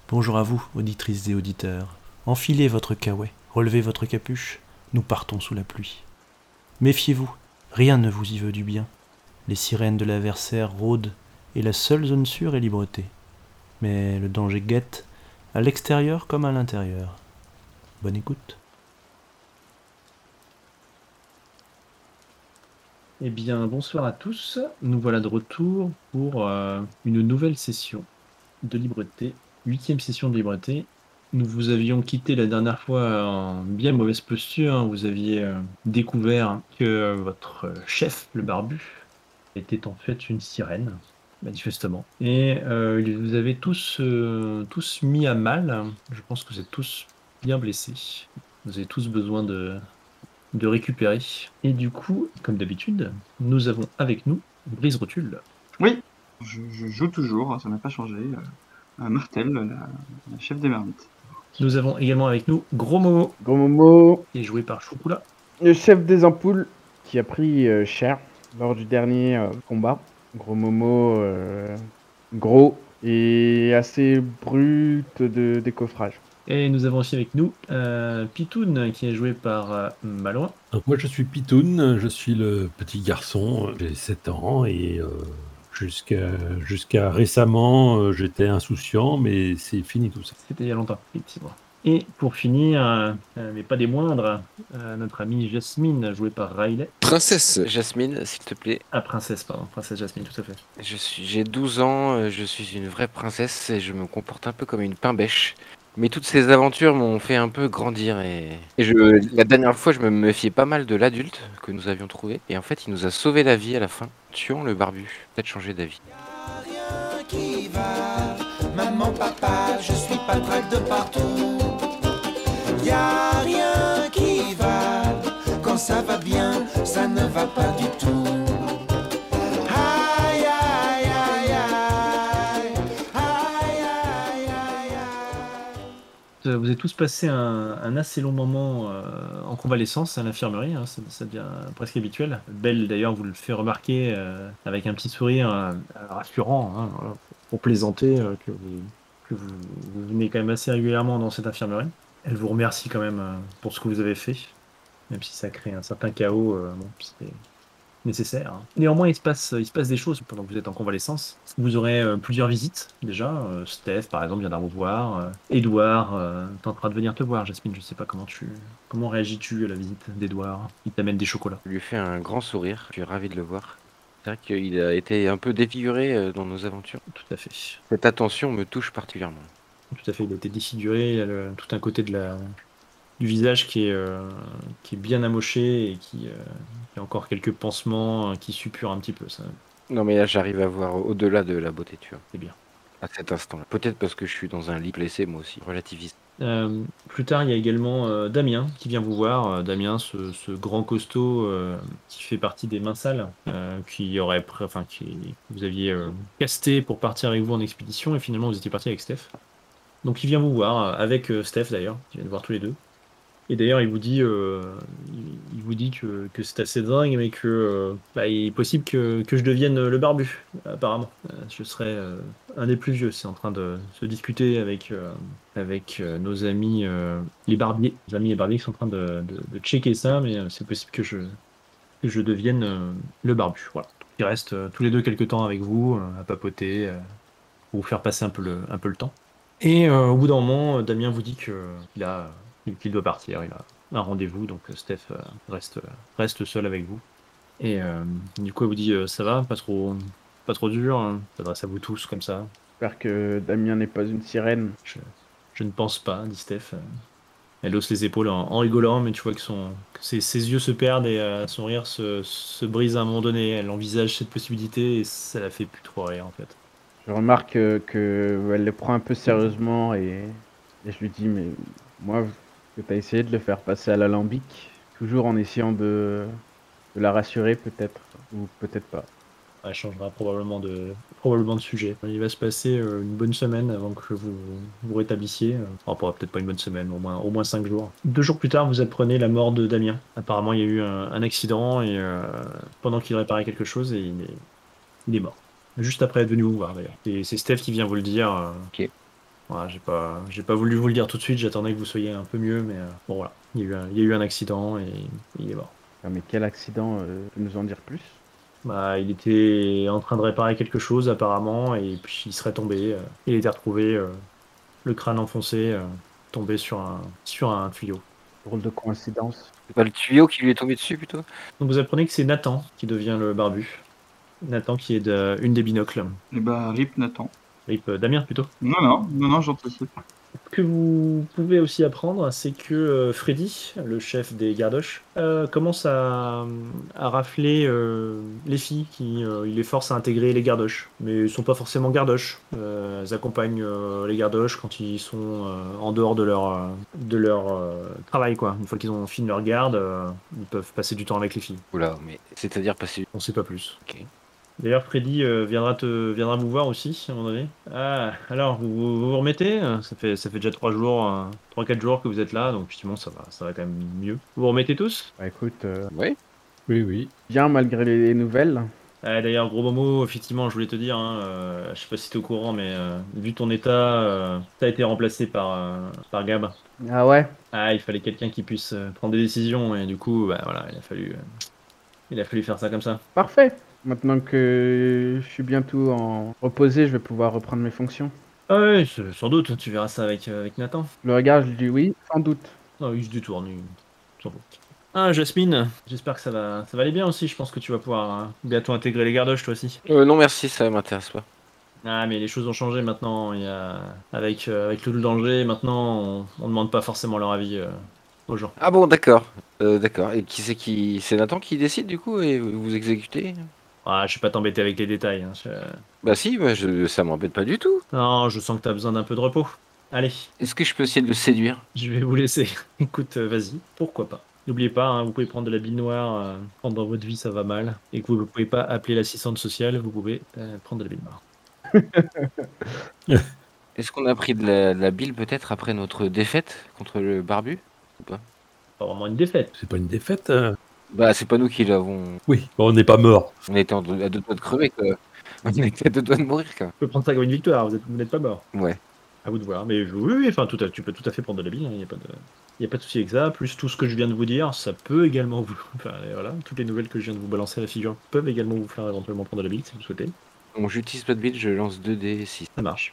Bonjour à vous, auditrices et auditeurs. Enfilez votre caouet, relevez votre capuche, nous partons sous la pluie. Méfiez-vous, rien ne vous y veut du bien. Les sirènes de l'adversaire rôdent, et la seule zone sûre est Libreté. Mais le danger guette, à l'extérieur comme à l'intérieur. Bonne écoute. Eh bien, bonsoir à tous. Nous voilà de retour pour une nouvelle session de Libreté, huitième session de Libreté. Nous vous avions quitté la dernière fois en bien mauvaise posture, hein. Vous aviez découvert que votre chef, le barbu, était en fait une sirène, manifestement. Et il vous avez tous mis à mal. Je pense que vous êtes tous bien blessés. Vous avez tous besoin de récupérer. Et du coup, comme d'habitude, nous avons avec nous Brise Rotule. Oui, je joue toujours, hein, ça n'a pas changé. Martel, la chef des marmites. Nous avons également avec nous Gros Momo, Gros Momo, qui est joué par Chocolat. le chef des ampoules, qui a pris cher lors du dernier combat. Gros Momo, gros et assez brut de décoffrage. Et nous avons aussi avec nous Pitoun, qui est joué par Malouin. Donc moi je suis Pitoun, je suis le petit garçon, j'ai 7 ans et jusqu'à récemment j'étais insouciant, mais c'est fini tout ça. C'était il y a longtemps, effectivement. Et pour finir, mais pas des moindres, notre amie Jasmine, jouée par Riley. Princesse Jasmine, s'il te plaît. Ah, princesse, pardon, princesse Jasmine, tout à fait. J'ai 12 ans, je suis une vraie princesse et je me comporte un peu comme une pain-bêche. Mais toutes ces aventures m'ont fait un peu grandir la dernière fois, je me méfiais pas mal de l'adulte que nous avions trouvé. Et en fait, il nous a sauvé la vie à la fin, tuant le barbu. Peut-être changer d'avis. Rien qui va, maman, papa, je suis pas drague de partout. Y a rien qui va, quand ça va bien, ça ne va pas du tout. Aïe, aïe, aïe, aïe, aïe, aïe, aïe, aïe. Vous avez tous passé un assez long moment en convalescence à l'infirmerie, hein, ça devient presque habituel. Belle, d'ailleurs, vous le fait remarquer avec un petit sourire rassurant, hein, voilà, pour plaisanter, que vous venez quand même assez régulièrement dans cette infirmerie. Elle vous remercie quand même pour ce que vous avez fait, même si ça crée un certain chaos, bon, c'est nécessaire, hein. Néanmoins, il se passe des choses pendant que vous êtes en convalescence. Vous aurez plusieurs visites déjà. Steph, par exemple, viendra vous voir. Édouard tentera de venir te voir. Jasmine, je sais pas comment réagis-tu à la visite d'Édouard? Il t'amène des chocolats. Je lui ai fait un grand sourire, je suis ravi de le voir. C'est vrai qu'il a été un peu défiguré dans nos aventures. Tout à fait. Cette attention me touche particulièrement. Tout à fait. Il a été défiguré. Il y a tout un côté du visage qui est bien amoché et qui a encore quelques pansements qui suppurent un petit peu. Ça, Non mais là j'arrive à voir au-delà de la beauté, tu vois. c'est bien. À cet instant-là. Peut-être parce que je suis dans un lit blessé, moi aussi. Relativiste. Plus tard, il y a également Damien qui vient vous voir. Damien, ce grand costaud qui fait partie des mains sales, qui vous aviez casté pour partir avec vous en expédition et finalement vous étiez parti avec Steph. Donc il vient vous voir avec Steph d'ailleurs, ils viennent voir tous les deux. Et d'ailleurs, il vous dit que c'est assez dingue, mais que il est possible que je devienne le barbu, apparemment. Je serai un des plus vieux. C'est en train de se discuter avec nos amis les barbiers. Les amis les barbiers qui sont en train de checker ça, mais c'est possible que je devienne le barbu. Voilà. Ils restent tous les deux quelques temps avec vous, à papoter, pour vous faire passer un peu le temps. Et au bout d'un moment, Damien vous dit qu'il doit partir. Il a un rendez-vous, donc Steph reste seul avec vous. Et du coup, elle vous dit ça va, pas trop dur, hein. S'adresse à vous tous comme ça. J'espère que Damien n'est pas une sirène. Je ne pense pas, dit Steph. Elle hausse les épaules en rigolant, mais tu vois que ses yeux se perdent et son rire se brise à un moment donné. Elle envisage cette possibilité et ça la fait plus trop rire en fait. Je remarque qu'elle le prend un peu sérieusement et je lui dis, mais moi, que tu as essayé de le faire passer à l'alambic, toujours en essayant de la rassurer peut-être, ou peut-être pas. Elle changera probablement de sujet. Il va se passer une bonne semaine avant que vous vous rétablissiez. Enfin, peut-être pas une bonne semaine, au moins 5 jours. 2 jours plus tard, vous apprenez la mort de Damien. Apparemment, il y a eu un accident et pendant qu'il réparait quelque chose, et il est mort. Juste après être venu vous voir d'ailleurs. Et c'est Steph qui vient vous le dire. Ok. Voilà, j'ai pas voulu vous le dire tout de suite, j'attendais que vous soyez un peu mieux, mais bon voilà, il y a eu un accident et il est mort. Ah, mais quel accident, tu peux nous en dire plus? Bah, il était en train de réparer quelque chose apparemment et puis il serait tombé. Il a été retrouvé, le crâne enfoncé, tombé sur un tuyau. Drôle de coïncidence. C'est pas le tuyau qui lui est tombé dessus plutôt? Donc vous apprenez que c'est Nathan qui devient le barbu. Nathan qui est une des binocles. Et bah, RIP Nathan. Rip Damien plutôt. Non, j'anticipe. Ce que vous pouvez aussi apprendre, c'est que Freddy, le chef des gardoches, commence à rafler les filles il les force à intégrer les gardoches. Mais ils sont pas forcément gardoches. Elles accompagnent les gardoches quand ils sont en dehors de leur travail, quoi. Une fois qu'ils ont fini leur garde, ils peuvent passer du temps avec les filles. Oula, mais c'est-à-dire passer. On sait pas plus. Ok. D'ailleurs, Freddy viendra vous voir aussi, à un moment donné. Ah, alors, vous remettez? Ça fait déjà 3-4 jours que vous êtes là, donc effectivement, ça va quand même mieux. Vous vous remettez tous? Bah écoute, Ouais. Oui, oui. bien malgré les nouvelles. Ah, d'ailleurs, gros Momo, effectivement, je voulais te dire, hein, je sais pas si t'es au courant, mais vu ton état, t'as été remplacé par Gab. Ah ouais? Ah, il fallait quelqu'un qui puisse prendre des décisions, et du coup, bah voilà, il a fallu faire ça comme ça. Parfait. Maintenant que je suis bientôt en reposé, je vais pouvoir reprendre mes fonctions. Ah ouais, sans doute, tu verras ça avec Nathan. Je le regarde, je lui dis oui, sans doute. Non, il se détourne, sans doute. Ah, Jasmine, j'espère que ça va aller bien aussi. Je pense que tu vas pouvoir bientôt intégrer les gardoches, toi aussi. Non, merci, ça m'intéresse pas. Ah, mais les choses ont changé maintenant. Avec le danger, maintenant, on demande pas forcément leur avis aux gens. Ah bon, d'accord. D'accord. Et qui c'est qui. C'est Nathan qui décide du coup et vous exécutez? Ah, je vais pas t'embêter avec les détails, hein. Bah si, moi, ça m'embête pas du tout. Non, je sens que t'as besoin d'un peu de repos. Allez, Est-ce que je peux essayer de le séduire? je vais vous laisser. Écoute, vas-y, pourquoi pas. N'oubliez pas, hein, vous pouvez prendre de la bile noire quand dans votre vie ça va mal et que vous ne pouvez pas appeler l'assistante sociale, vous pouvez prendre de la bile noire. Est-ce qu'on a pris de la bile peut-être après notre défaite contre le barbu? Ou pas? Pas vraiment une défaite. C'est pas une défaite. Bah c'est pas nous qui l'avons. Oui, bon, on n'est pas mort. On était à deux doigts de crever quoi. On était à deux doigts de mourir quoi. Vous pouvez prendre ça comme une victoire, vous n'êtes pas mort. Ouais. À vous de voir. Mais oui, enfin, tu peux tout à fait prendre de la bile, il n'y a pas de souci avec ça. Plus tout ce que je viens de vous dire, ça peut également vous. Enfin, voilà, toutes les nouvelles que je viens de vous balancer à la figure peuvent également vous faire éventuellement prendre de la bile si vous le souhaitez. Donc j'utilise pas de bile, je lance 2d6. Ça marche.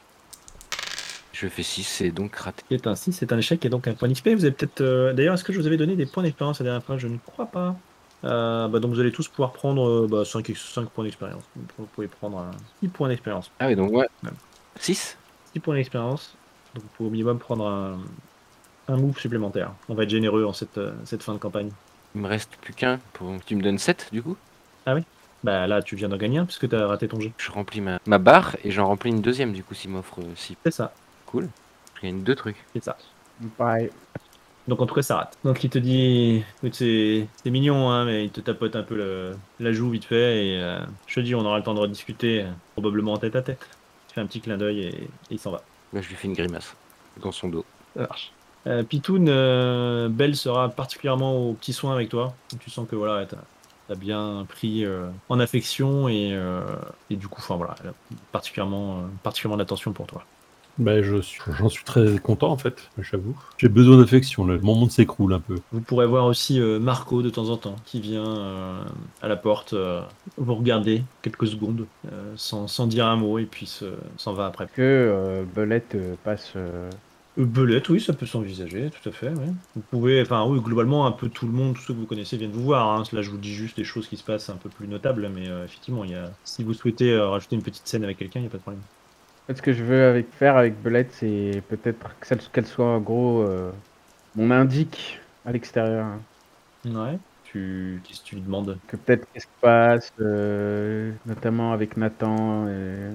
Je fais 6, c'est donc raté. C'est un 6, c'est un échec et donc un point d'XP. Vous avez peut-être. D'ailleurs, est-ce que je vous avais donné des points d'expérience la dernière fois? Je ne crois pas. Donc vous allez tous pouvoir prendre 5 points d'expérience. Vous pouvez prendre 6 points d'expérience. Ah oui, donc ouais. Ouais. 6? 6 points d'expérience. Donc vous pouvez au minimum prendre un move supplémentaire. On va être généreux en cette fin de campagne. Il me reste plus qu'un. Tu me donnes 7 du coup? Ah oui? Bah là, tu viens d'en gagner un puisque tu as raté ton jet. Je remplis ma barre et j'en remplis une deuxième du coup s'il m'offre 6. C'est ça, Cool. Je gagne 2 trucs. c'est ça. Pareil. Donc en tout cas, ça rate. Donc il te dit, écoute, c'est mignon, hein, mais il te tapote un peu la joue vite fait et je te dis, on aura le temps de rediscuter, probablement en tête à tête. Il fait un petit clin d'œil et il s'en va. Là je lui fais une grimace dans son dos. Ça marche. Pitoun, Belle sera particulièrement au petit soin avec toi. Tu sens que voilà, t'as bien pris en affection et du coup, enfin voilà, elle a particulièrement d'attention pour toi. Ben, j'en suis très content en fait, j'avoue. J'ai besoin d'affection, là. Mon monde s'écroule un peu. Vous pourrez voir aussi Marco de temps en temps qui vient à la porte vous regarder quelques secondes sans dire un mot et puis s'en va après. Que Belette passe. Belette, oui, ça peut s'envisager, tout à fait. Ouais. Vous pouvez, enfin oui, globalement, un peu tout le monde, tous ceux que vous connaissez viennent vous voir. Hein. Là, je vous dis juste des choses qui se passent un peu plus notables, mais effectivement, si vous souhaitez rajouter une petite scène avec quelqu'un, il n'y a pas de problème. En fait, ce que je veux faire avec Belette, c'est peut-être qu'elle soit en gros mon indique à l'extérieur. Ouais. Qu'est-ce que tu lui demandes? Que peut-être qu'est-ce qui se passe, notamment avec Nathan,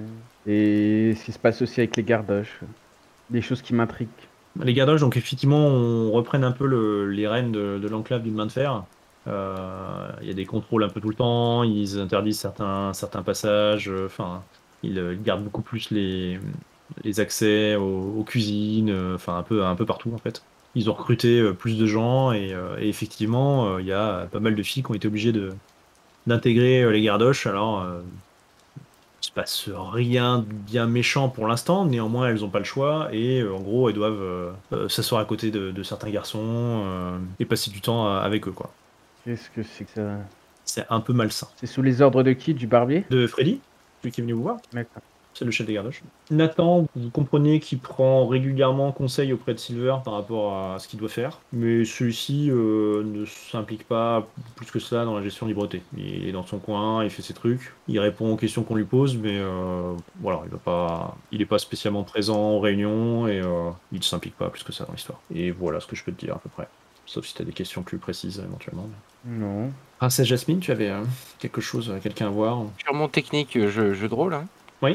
et ce qui se passe aussi avec les gardoches. Des choses qui m'intriguent. Les gardoches, donc effectivement, on reprenne un peu les rênes de l'enclave d'une main de fer. Il y a des contrôles un peu tout le temps, ils interdisent certains passages, enfin, ils gardent beaucoup plus les accès aux cuisines, enfin, un peu partout en fait. Ils ont recruté plus de gens et effectivement, il y a pas mal de filles qui ont été obligées d'intégrer les gardoches. Alors, se passe rien de bien méchant pour l'instant, néanmoins elles ont pas le choix et en gros elles doivent s'asseoir à côté de certains garçons et passer du temps avec eux quoi. Qu'est-ce que c'est que ça? C'est un peu malsain. C'est sous les ordres de qui? Du barbier? De Freddy, celui qui est venu vous voir, D'accord. c'est le chef des gardoches. Nathan, vous comprenez qu'il prend régulièrement conseil auprès de Silver par rapport à ce qu'il doit faire, mais celui-ci ne s'implique pas plus que ça dans la gestion de Libreté. Il est dans son coin, il fait ses trucs, il répond aux questions qu'on lui pose, mais voilà, il est pas spécialement présent en réunion et il ne s'implique pas plus que ça dans l'histoire. Et voilà ce que je peux te dire à peu près. Sauf si tu as des questions plus précises éventuellement. Non. Princesse Jasmine, tu avais quelque chose, quelqu'un à voir? Purement technique, jeu de rôle, hein. Oui.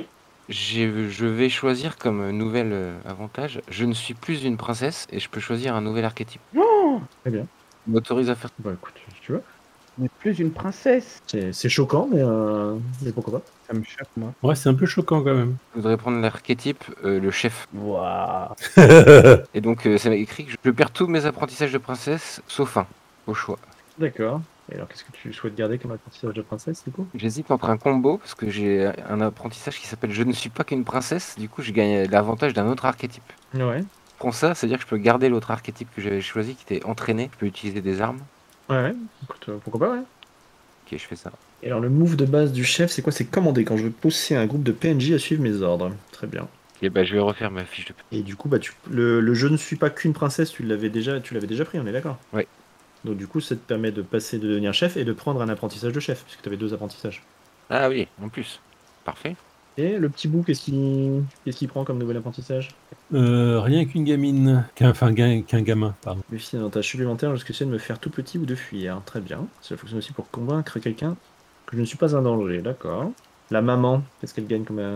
Je vais choisir comme nouvel avantage, je ne suis plus une princesse et je peux choisir un nouvel archétype. Oh! Très bien. Je m'autorise à faire. Bah écoute, si tu veux. Mais plus une princesse! C'est choquant, mais pourquoi pas. Ça me choque, moi. Ouais, c'est un peu choquant quand même. Je voudrais prendre l'archétype, le chef. Waouh! Et donc, ça m'a écrit que je perds tous mes apprentissages de princesse, sauf un, au choix. D'accord. Et alors, qu'est-ce que tu souhaites garder comme apprentissage de princesse, du coup? J'hésite entre un combo, parce que j'ai un apprentissage qui s'appelle Je ne suis pas qu'une princesse, du coup, je gagne l'avantage d'un autre archétype. Ouais. Pour ça, c'est-à-dire que je peux garder l'autre archétype que j'avais choisi, qui était entraîné, je peux utiliser des armes. Ouais. Écoute, pourquoi pas, ouais. Ok, je fais ça. Et alors, le move de base du chef, c'est quoi? C'est commander quand je veux pousser un groupe de PNJ à suivre mes ordres. Très bien. Et bah, je vais refaire ma fiche de paie. Et du coup, bah, le je ne suis pas qu'une princesse, tu l'avais déjà pris, on est d'accord? Ouais. Donc, du coup, ça te permet de passer de devenir chef et de prendre un apprentissage de chef, puisque tu avais 2 apprentissages. Ah oui, en plus. Parfait. Et le petit bout, qu'est-ce qu'il prend comme nouvel apprentissage? Rien qu'une gamine. Qu'un gamin, pardon. Défi un tâche supplémentaire jusqu'à essayer de me faire tout petit ou de fuir. Très bien. Cela fonctionne aussi pour convaincre quelqu'un que je ne suis pas un danger. D'accord. La maman, qu'est-ce qu'elle gagne comme...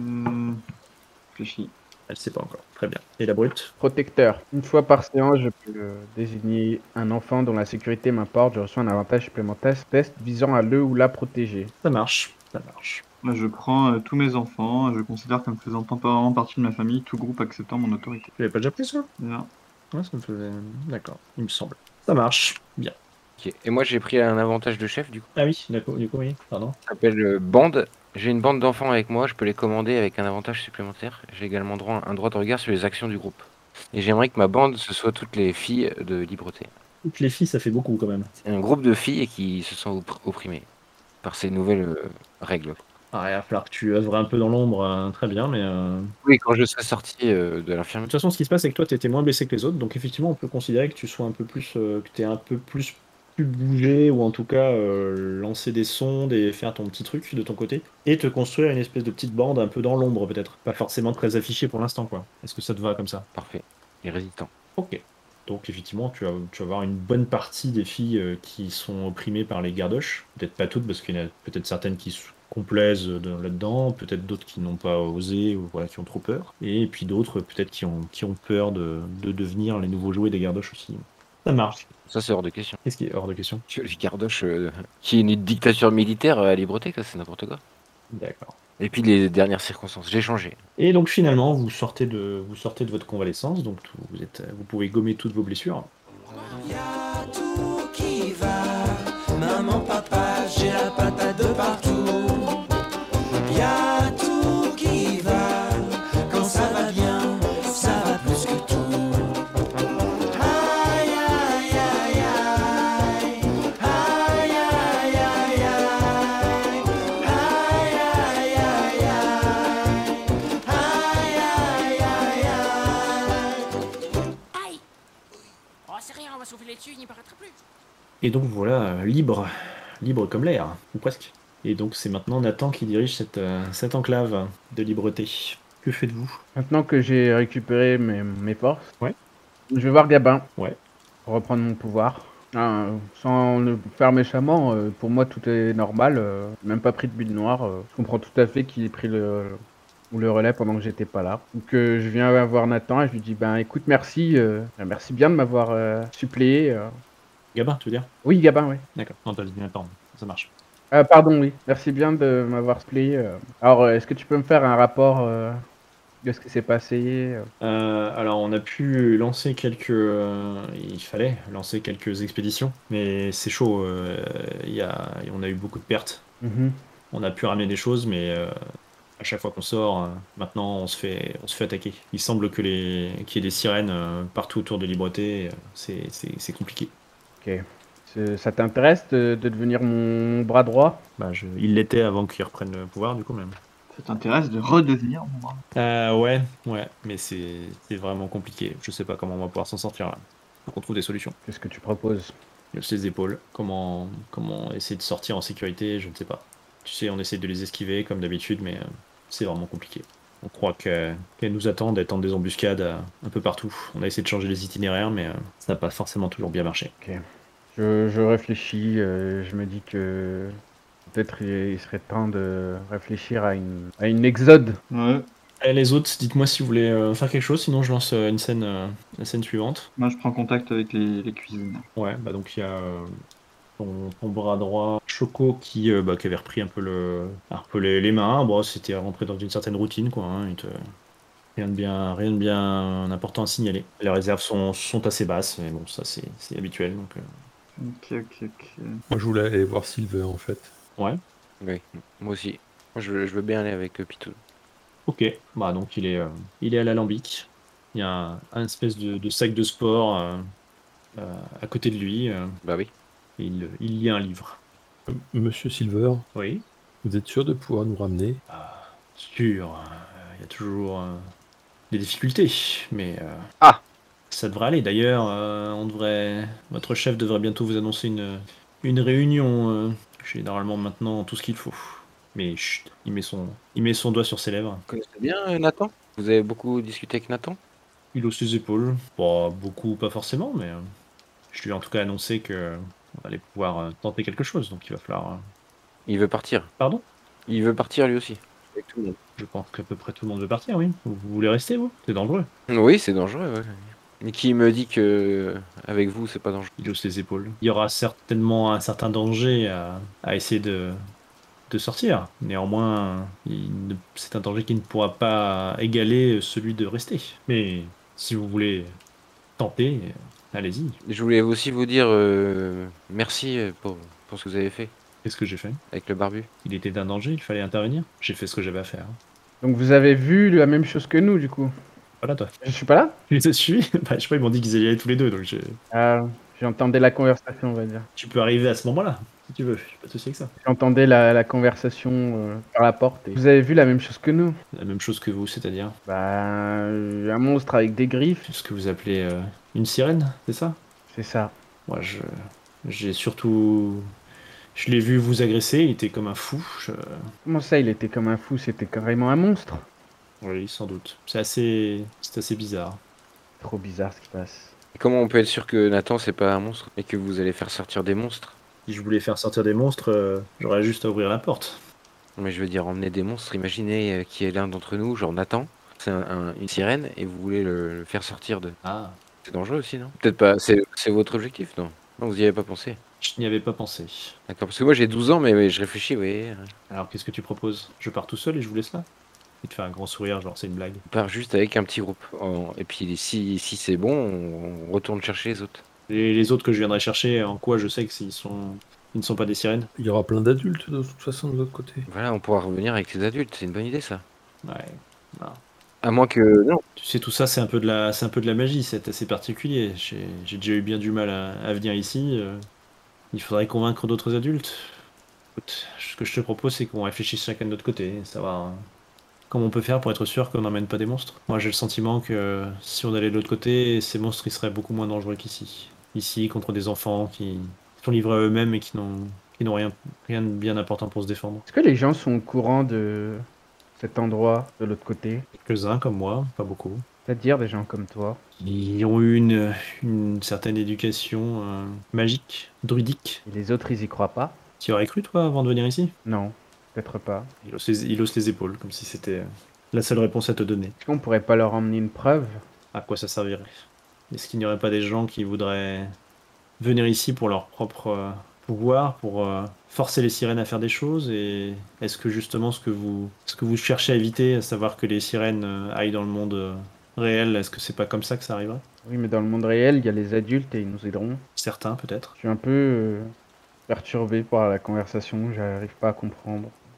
Réfléchis. Elle sait pas encore. Très bien. Et la brute? Protecteur. Une fois par séance, je peux désigner un enfant dont la sécurité m'importe. Je reçois un avantage supplémentaire test visant à le ou la protéger. Ça marche. Ça marche. Moi, je prends tous mes enfants, je considère comme faisant temporairement partie de ma famille, tout groupe acceptant mon autorité. Tu l'avais pas déjà pris, ça? Non. Ouais, ça me faisait... D'accord. Il me semble. Ça marche. Bien. Ok. Et moi, j'ai pris un avantage de chef, du coup. Ah oui, d'accord. Du coup, oui. Pardon. Ça s'appelle bande. J'ai une bande d'enfants avec moi, je peux les commander avec un avantage supplémentaire. J'ai également un droit de regard sur les actions du groupe. Et j'aimerais que ma bande, ce soit toutes les filles de Libreté. Toutes les filles, ça fait beaucoup, quand même. C'est un groupe de filles qui se sont opprimées par ces nouvelles règles. Ah, il va falloir que tu œuvres un peu dans l'ombre. Très bien, mais... Oui, quand je serai sorti de De l'infirmerie. toute façon, ce qui se passe, c'est que toi, tu étais moins blessé que les autres, donc effectivement, on peut considérer que tu sois un peu plus, que tu un peu plus pu bouger, ou en tout cas lancer des sondes et faire ton petit truc de ton côté, et te construire une espèce de petite bande un peu dans l'ombre, peut-être. Pas forcément très affichée pour l'instant, quoi. Est-ce que ça te va comme ça? Parfait. Et résistant. Ok. Donc effectivement, tu vas avoir une bonne partie des filles qui sont opprimées par les gardoches. Peut-être pas toutes, parce qu'il y en a peut-être certaines qui se complaisent là-dedans, peut-être d'autres qui n'ont pas osé, ou voilà, qui ont trop peur. Et puis d'autres peut-être qui ont peur de devenir les nouveaux jouets des gardoches aussi. Ça marche. Ça, c'est hors de question. Qu'est-ce qui est hors de question? Que les gardoches, qui est une dictature militaire à Libreté, ça, c'est n'importe quoi. D'accord. Et puis les dernières circonstances, j'ai changé. Et donc finalement, vous sortez de votre convalescence, donc vous pouvez gommer toutes vos blessures. Y a tout qui va, maman, papa, j'ai la patate de partout. Y a tout qui va, quand ça va bien, ça va plus que tout. Aïe, aïe, aïe, aïe, aïe, aïe, aïe, aïe, aïe, aïe, aïe, aïe, aïe, aïe, aïe. Aïe! Oh, c'est rien, on va souffler dessus, il n'y paraîtra plus. Et donc voilà, libre comme l'air, ou presque. Et donc c'est maintenant Nathan qui dirige cette enclave de libreté. Que faites-vous? Maintenant que j'ai récupéré mes forces, Ouais. je vais voir Gabin. Ouais. Pour reprendre mon pouvoir. Sans le faire méchamment, pour moi tout est normal. Même pas pris de bulle noire. Je comprends tout à fait qu'il ait pris le relais pendant que j'étais pas là. Donc je viens voir Nathan et je lui dis écoute, merci bien de m'avoir suppléé. Gabin, tu veux dire? Oui, Gabin, oui. D'accord. Non, t'as dit Nathan, ça marche. Pardon, oui. Merci bien de m'avoir suppléé. Alors, est-ce que tu peux me faire un rapport de ce qui s'est passé? Alors on a pu lancer il fallait lancer quelques expéditions, mais c'est chaud. On a eu beaucoup de pertes. Mhm. On a pu ramener des choses, mais À chaque fois qu'on sort, maintenant on se fait attaquer. Il semble qu'il y ait des sirènes partout autour de Libreté. C'est compliqué. Ok. Ça t'intéresse de devenir mon bras droit? Bah, il l'était avant qu'il reprenne le pouvoir, du coup, même. Ça t'intéresse de redevenir mon bras? Ouais, mais c'est vraiment compliqué. Je sais pas comment on va pouvoir s'en sortir là. Faut qu'on trouve des solutions. Qu'est-ce que tu proposes? Il hausse les épaules. Comment essayer de sortir en sécurité, je ne sais pas. Tu sais, on essaie de les esquiver comme d'habitude, mais c'est vraiment compliqué. On croit qu'elles nous attendent des embuscades un peu partout. On a essayé de changer les itinéraires, mais ça n'a pas forcément toujours bien marché. Ok. Je réfléchis, je me dis que peut-être il serait temps de réfléchir à une exode. Ouais. Et les autres, dites-moi si vous voulez faire quelque chose, sinon je lance la scène suivante. Moi, je prends contact avec les cuisines. Ouais, bah donc il y a ton bras droit, Choco, qui avait repris un peu les mains. Bon, c'était rentré dans une certaine routine, quoi. Hein, rien de bien important à signaler. Les réserves sont assez basses, mais bon, ça c'est habituel. Donc, Ok. Moi, je voulais aller voir Silver, en fait. ouais, Oui, moi aussi. Moi, je veux bien aller avec Pitou. ok. Bah donc il est à l'alambic. Il y a un espèce de sac de sport à côté de lui. Bah oui. Et il lit un livre. Monsieur Silver, Oui. vous êtes sûr de pouvoir nous ramener? Ah, sûr, il y a toujours des difficultés, mais Ah ça devrait aller. D'ailleurs, votre chef devrait bientôt vous annoncer une réunion. J'ai normalement maintenant tout ce qu'il faut. Mais chut, il met son doigt sur ses lèvres. Vous connaissez bien Nathan? Vous avez beaucoup discuté avec Nathan? Il hausse les épaules. Pas beaucoup, pas forcément, mais je lui ai en tout cas annoncé que on allait pouvoir tenter quelque chose. Donc il va falloir. Il veut partir. Pardon? Il veut partir lui aussi. Avec tout le monde. Je pense qu'à peu près tout le monde veut partir, oui. Vous voulez rester, vous? C'est dangereux. Oui, c'est dangereux, ouais. Mais qui me dit que avec vous, c'est pas dangereux? Il hausse les épaules. Il y aura certainement un certain danger à essayer de sortir. Néanmoins, c'est un danger qui ne pourra pas égaler celui de rester. Mais si vous voulez tenter, allez-y. Je voulais aussi vous dire merci pour ce que vous avez fait Qu'est-ce que j'ai fait? avec le barbu. Il était d'un danger, il fallait intervenir. J'ai fait ce que j'avais à faire. Donc vous avez vu la même chose que nous, du coup? Voilà, toi. Je suis pas là? Tu les as suivis? Bah, je sais pas, ils m'ont dit qu'ils allaient y aller tous les deux, donc Ah, j'entendais la conversation, on va dire. tu peux arriver à ce moment-là, si tu veux. J'ai pas de souci avec ça. J'entendais la conversation par la porte. Et vous avez vu la même chose que nous? La même chose que vous, c'est-à-dire Bah, un monstre avec des griffes, ce que vous appelez une sirène, c'est ça? c'est ça. Moi, j'ai surtout. Je l'ai vu vous agresser, il était comme un fou. Comment ça, il était comme un fou? C'était carrément un monstre. Oui, sans doute. C'est assez bizarre. Trop bizarre ce qui passe. Et comment on peut être sûr que Nathan c'est pas un monstre et que vous allez faire sortir des monstres? Si je voulais faire sortir des monstres, j'aurais juste à ouvrir la porte. Mais je veux dire emmener des monstres. Imaginez qu'il y ait l'un d'entre nous, genre Nathan, c'est une sirène et vous voulez le faire sortir de. Ah, C'est dangereux aussi, non? Peut-être pas. C'est votre objectif, non? Non, vous y avez pas pensé. je n'y avais pas pensé. D'accord, parce que moi j'ai 12 ans, mais je réfléchis, vous voyez. Alors, qu'est-ce que tu proposes? Je pars tout seul et je vous laisse là? Il te fait un grand sourire, genre c'est une blague. On part juste avec un petit groupe. Et puis si c'est bon, on retourne chercher les autres. Et les autres que je viendrai chercher, en quoi je sais que ils ne sont pas des sirènes? Il y aura plein d'adultes, de toute façon, de l'autre côté. Voilà, on pourra revenir avec les adultes. C'est une bonne idée, ça. Ouais. Non. À moins que. Non. Tu sais, tout ça, c'est un peu de la magie, c'est assez particulier. J'ai déjà eu bien du mal à venir ici. Il faudrait convaincre d'autres adultes. Écoute, ce que je te propose, c'est qu'on réfléchisse chacun de notre côté, savoir comment on peut faire pour être sûr qu'on n'emmène pas des monstres. Moi, j'ai le sentiment que si on allait de l'autre côté, ces monstres, ils seraient beaucoup moins dangereux qu'ici. Ici, contre des enfants qui sont livrés à eux-mêmes et qui n'ont rien de bien important pour se défendre. Est-ce que les gens sont au courant de cet endroit de l'autre côté? Quelques-uns, comme moi, pas beaucoup. C'est-à-dire des gens comme toi? Ils ont eu une certaine éducation magique, druidique. Et les autres, ils y croient pas? Tu aurais cru, toi, avant de venir ici? Non, peut-être pas. Il hausse les épaules, comme si c'était la seule réponse à te donner. Est-ce qu'on pourrait pas leur emmener une preuve? À quoi ça servirait? Est-ce qu'il n'y aurait pas des gens qui voudraient venir ici pour leur propre pouvoir, pour forcer les sirènes à faire des choses? Et est-ce que justement ce que vous cherchez à éviter, à savoir que les sirènes aillent dans le monde réel, est-ce que c'est pas comme ça que ça arriverait? Oui, mais dans le monde réel, il y a les adultes et ils nous aideront. Certains, peut-être. Je suis un peu perturbé par la conversation, j'arrive pas à comprendre.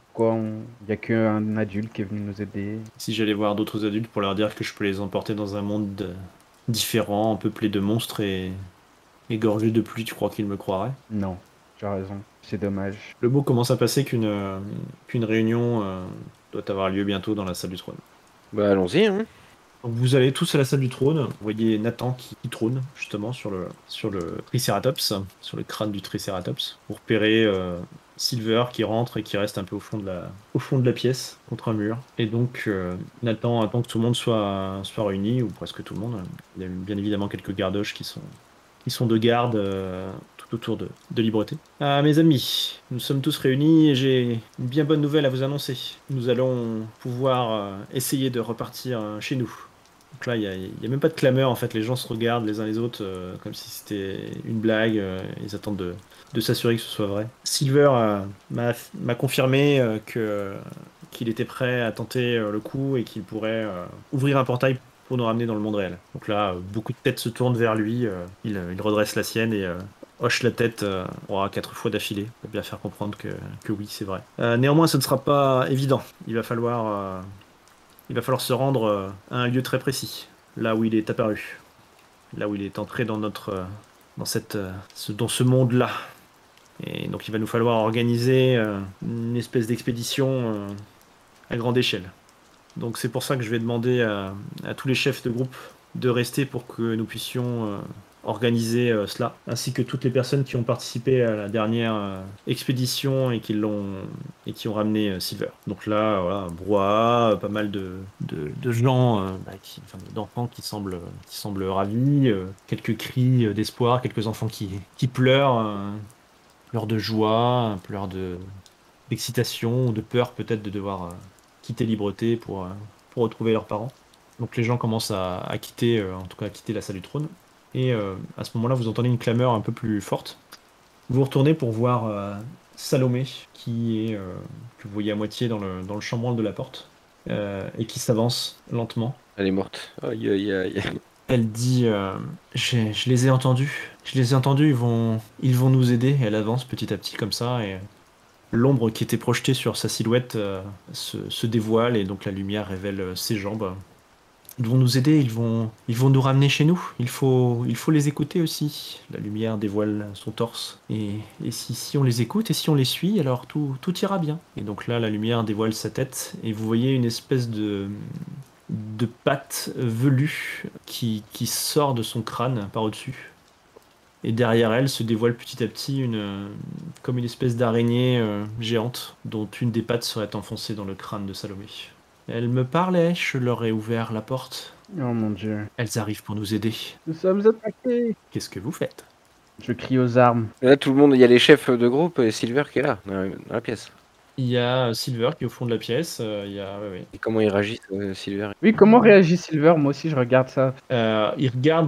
Pourquoi il n'y a qu'un adulte qui est venu nous aider? Si j'allais voir d'autres adultes pour leur dire que je peux les emporter dans un monde différent, peuplé de monstres et gorgé de pluie, tu crois qu'ils me croiraient? Non, tu as raison. C'est dommage. Le mot commence à passer qu'une réunion doit avoir lieu bientôt dans la salle du trône. Bah allons-y, hein. Donc vous allez tous à la salle du trône. Vous voyez Nathan qui trône justement sur le Triceratops, sur le crâne du Triceratops. Vous repérez Silver qui rentre et qui reste un peu au fond de la pièce, contre un mur. Et donc Nathan attend que tout le monde soit réuni, ou presque tout le monde. Il y a bien évidemment quelques gardoches qui sont de garde tout autour de Libreté. Ah, mes amis, nous sommes tous réunis et j'ai une bien bonne nouvelle à vous annoncer. Nous allons pouvoir essayer de repartir chez nous. Donc là, il y a même pas de clameur, en fait, les gens se regardent les uns les autres comme si c'était une blague, ils attendent de s'assurer que ce soit vrai. Silver m'a confirmé qu'il était prêt à tenter le coup et qu'il pourrait ouvrir un portail pour nous ramener dans le monde réel. Donc là, beaucoup de têtes se tournent vers lui, il redresse la sienne et hoche la tête 4 fois d'affilée, pour bien faire comprendre que oui, c'est vrai. Néanmoins, ce ne sera pas évident. Il va falloir se rendre à un lieu très précis, là où il est apparu, là où il est entré dans ce monde-là. Et donc il va nous falloir organiser une espèce d'expédition à grande échelle. Donc c'est pour ça que je vais demander à tous les chefs de groupe de rester pour que nous puissions organiser cela, ainsi que toutes les personnes qui ont participé à la dernière expédition et qui ont ramené Silver. Donc là, voilà, brouhaha, pas mal de gens, d'enfants qui semblent ravis, quelques cris d'espoir, quelques enfants qui pleurent, pleurs de joie, pleurs d'excitation ou de peur peut-être de devoir quitter Libreté pour retrouver leurs parents. Donc les gens commencent à quitter, en tout cas à quitter la salle du trône. Et à ce moment-là, vous entendez une clameur un peu plus forte. Vous retournez pour voir Salomé, que vous voyez à moitié dans le chambranle de la porte, et qui s'avance lentement. Elle est morte. Aïe, aïe, aïe. Elle dit je les ai entendus. Ils vont nous aider. Elle avance petit à petit comme ça, et l'ombre qui était projetée sur sa silhouette se dévoile, et donc la lumière révèle ses jambes. Ils vont nous aider, ils vont nous ramener chez nous. Il faut les écouter aussi. La lumière dévoile son torse. Et si on les écoute et si on les suit, alors tout ira bien. Et donc là, la lumière dévoile sa tête, et vous voyez une espèce de patte velue qui sort de son crâne par au-dessus. Et derrière elle se dévoile petit à petit comme une espèce d'araignée géante, dont une des pattes serait enfoncée dans le crâne de Salomé. Elles me parlaient, je leur ai ouvert la porte. Oh mon dieu. Elles arrivent pour nous aider. Nous sommes attaqués. Qu'est-ce que vous faites? Je crie aux armes. Là, tout le monde, il y a les chefs de groupe et Silver qui est là, dans la pièce. Il y a Silver qui est au fond de la pièce. Il y a, Et comment il réagit, Silver? Oui, comment réagit Silver? Moi aussi, je regarde ça. il regarde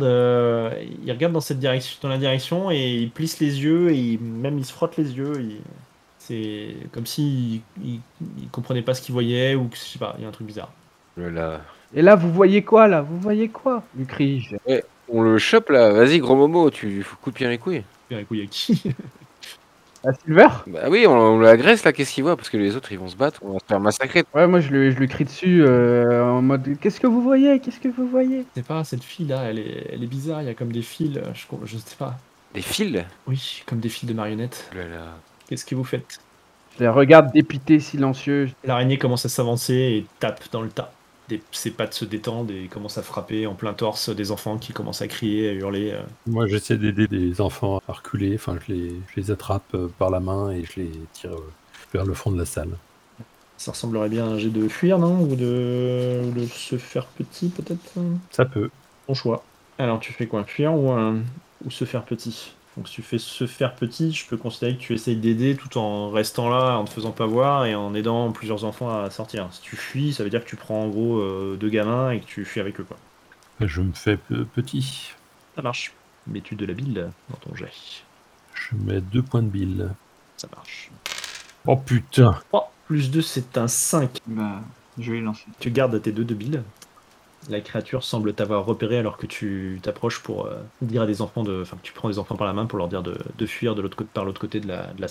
dans la direction, et il plisse les yeux, et même il se frotte les yeux. C'est comme si il comprenait pas ce qu'il voyait, ou que, je sais pas, il y a un truc bizarre. Là. Et là, vous voyez quoi, là? Vous voyez quoi? Lui crie-je. Ouais, on le chope là, vas-y gros Momo, tu coupes bien les couilles. Il y a un couille à qui? Ah, Silver? Bah oui, on l'agresse là, qu'est-ce qu'il voit? Parce que les autres ils vont se battre, on va se faire massacrer. Ouais, moi, je lui crie dessus en mode qu'est-ce que vous voyez? Qu'est-ce que vous voyez? Je sais pas, cette fille là, elle est bizarre. Il y a comme des fils, je sais pas. Des fils? Oui, comme des fils de marionnettes. Oh là là. Qu'est-ce que vous faites? Je les regarde dépité, silencieux. L'araignée commence à s'avancer et tape dans le tas. Ses pattes se détendent et commence à frapper en plein torse des enfants qui commencent à crier, à hurler. Moi, j'essaie d'aider des enfants à reculer. Enfin, je les attrape par la main et je les tire vers le fond de la salle. Ça ressemblerait bien à un jet de fuir, non? Ou de se faire petit, peut-être? Ça peut. Ton choix. Alors, tu fais quoi? Fuir ou se faire petit? Donc, si tu fais se faire petit, je peux considérer que tu essayes d'aider tout en restant là, en te faisant pas voir et en aidant plusieurs enfants à sortir. Si tu fuis, ça veut dire que tu prends en gros 2 gamins et que tu fuis avec eux, quoi. Je me fais petit. Ça marche. Mets-tu de la bile dans ton jet? Je mets 2 points de bile. Ça marche. Oh putain! 3 plus 2, c'est un 5. Bah, je vais lancer. Tu gardes tes 2 de bile. La créature semble t'avoir repéré alors que tu t'approches pour dire à des enfants que tu prends des enfants par la main pour leur dire de fuir par l'autre côté de la salle.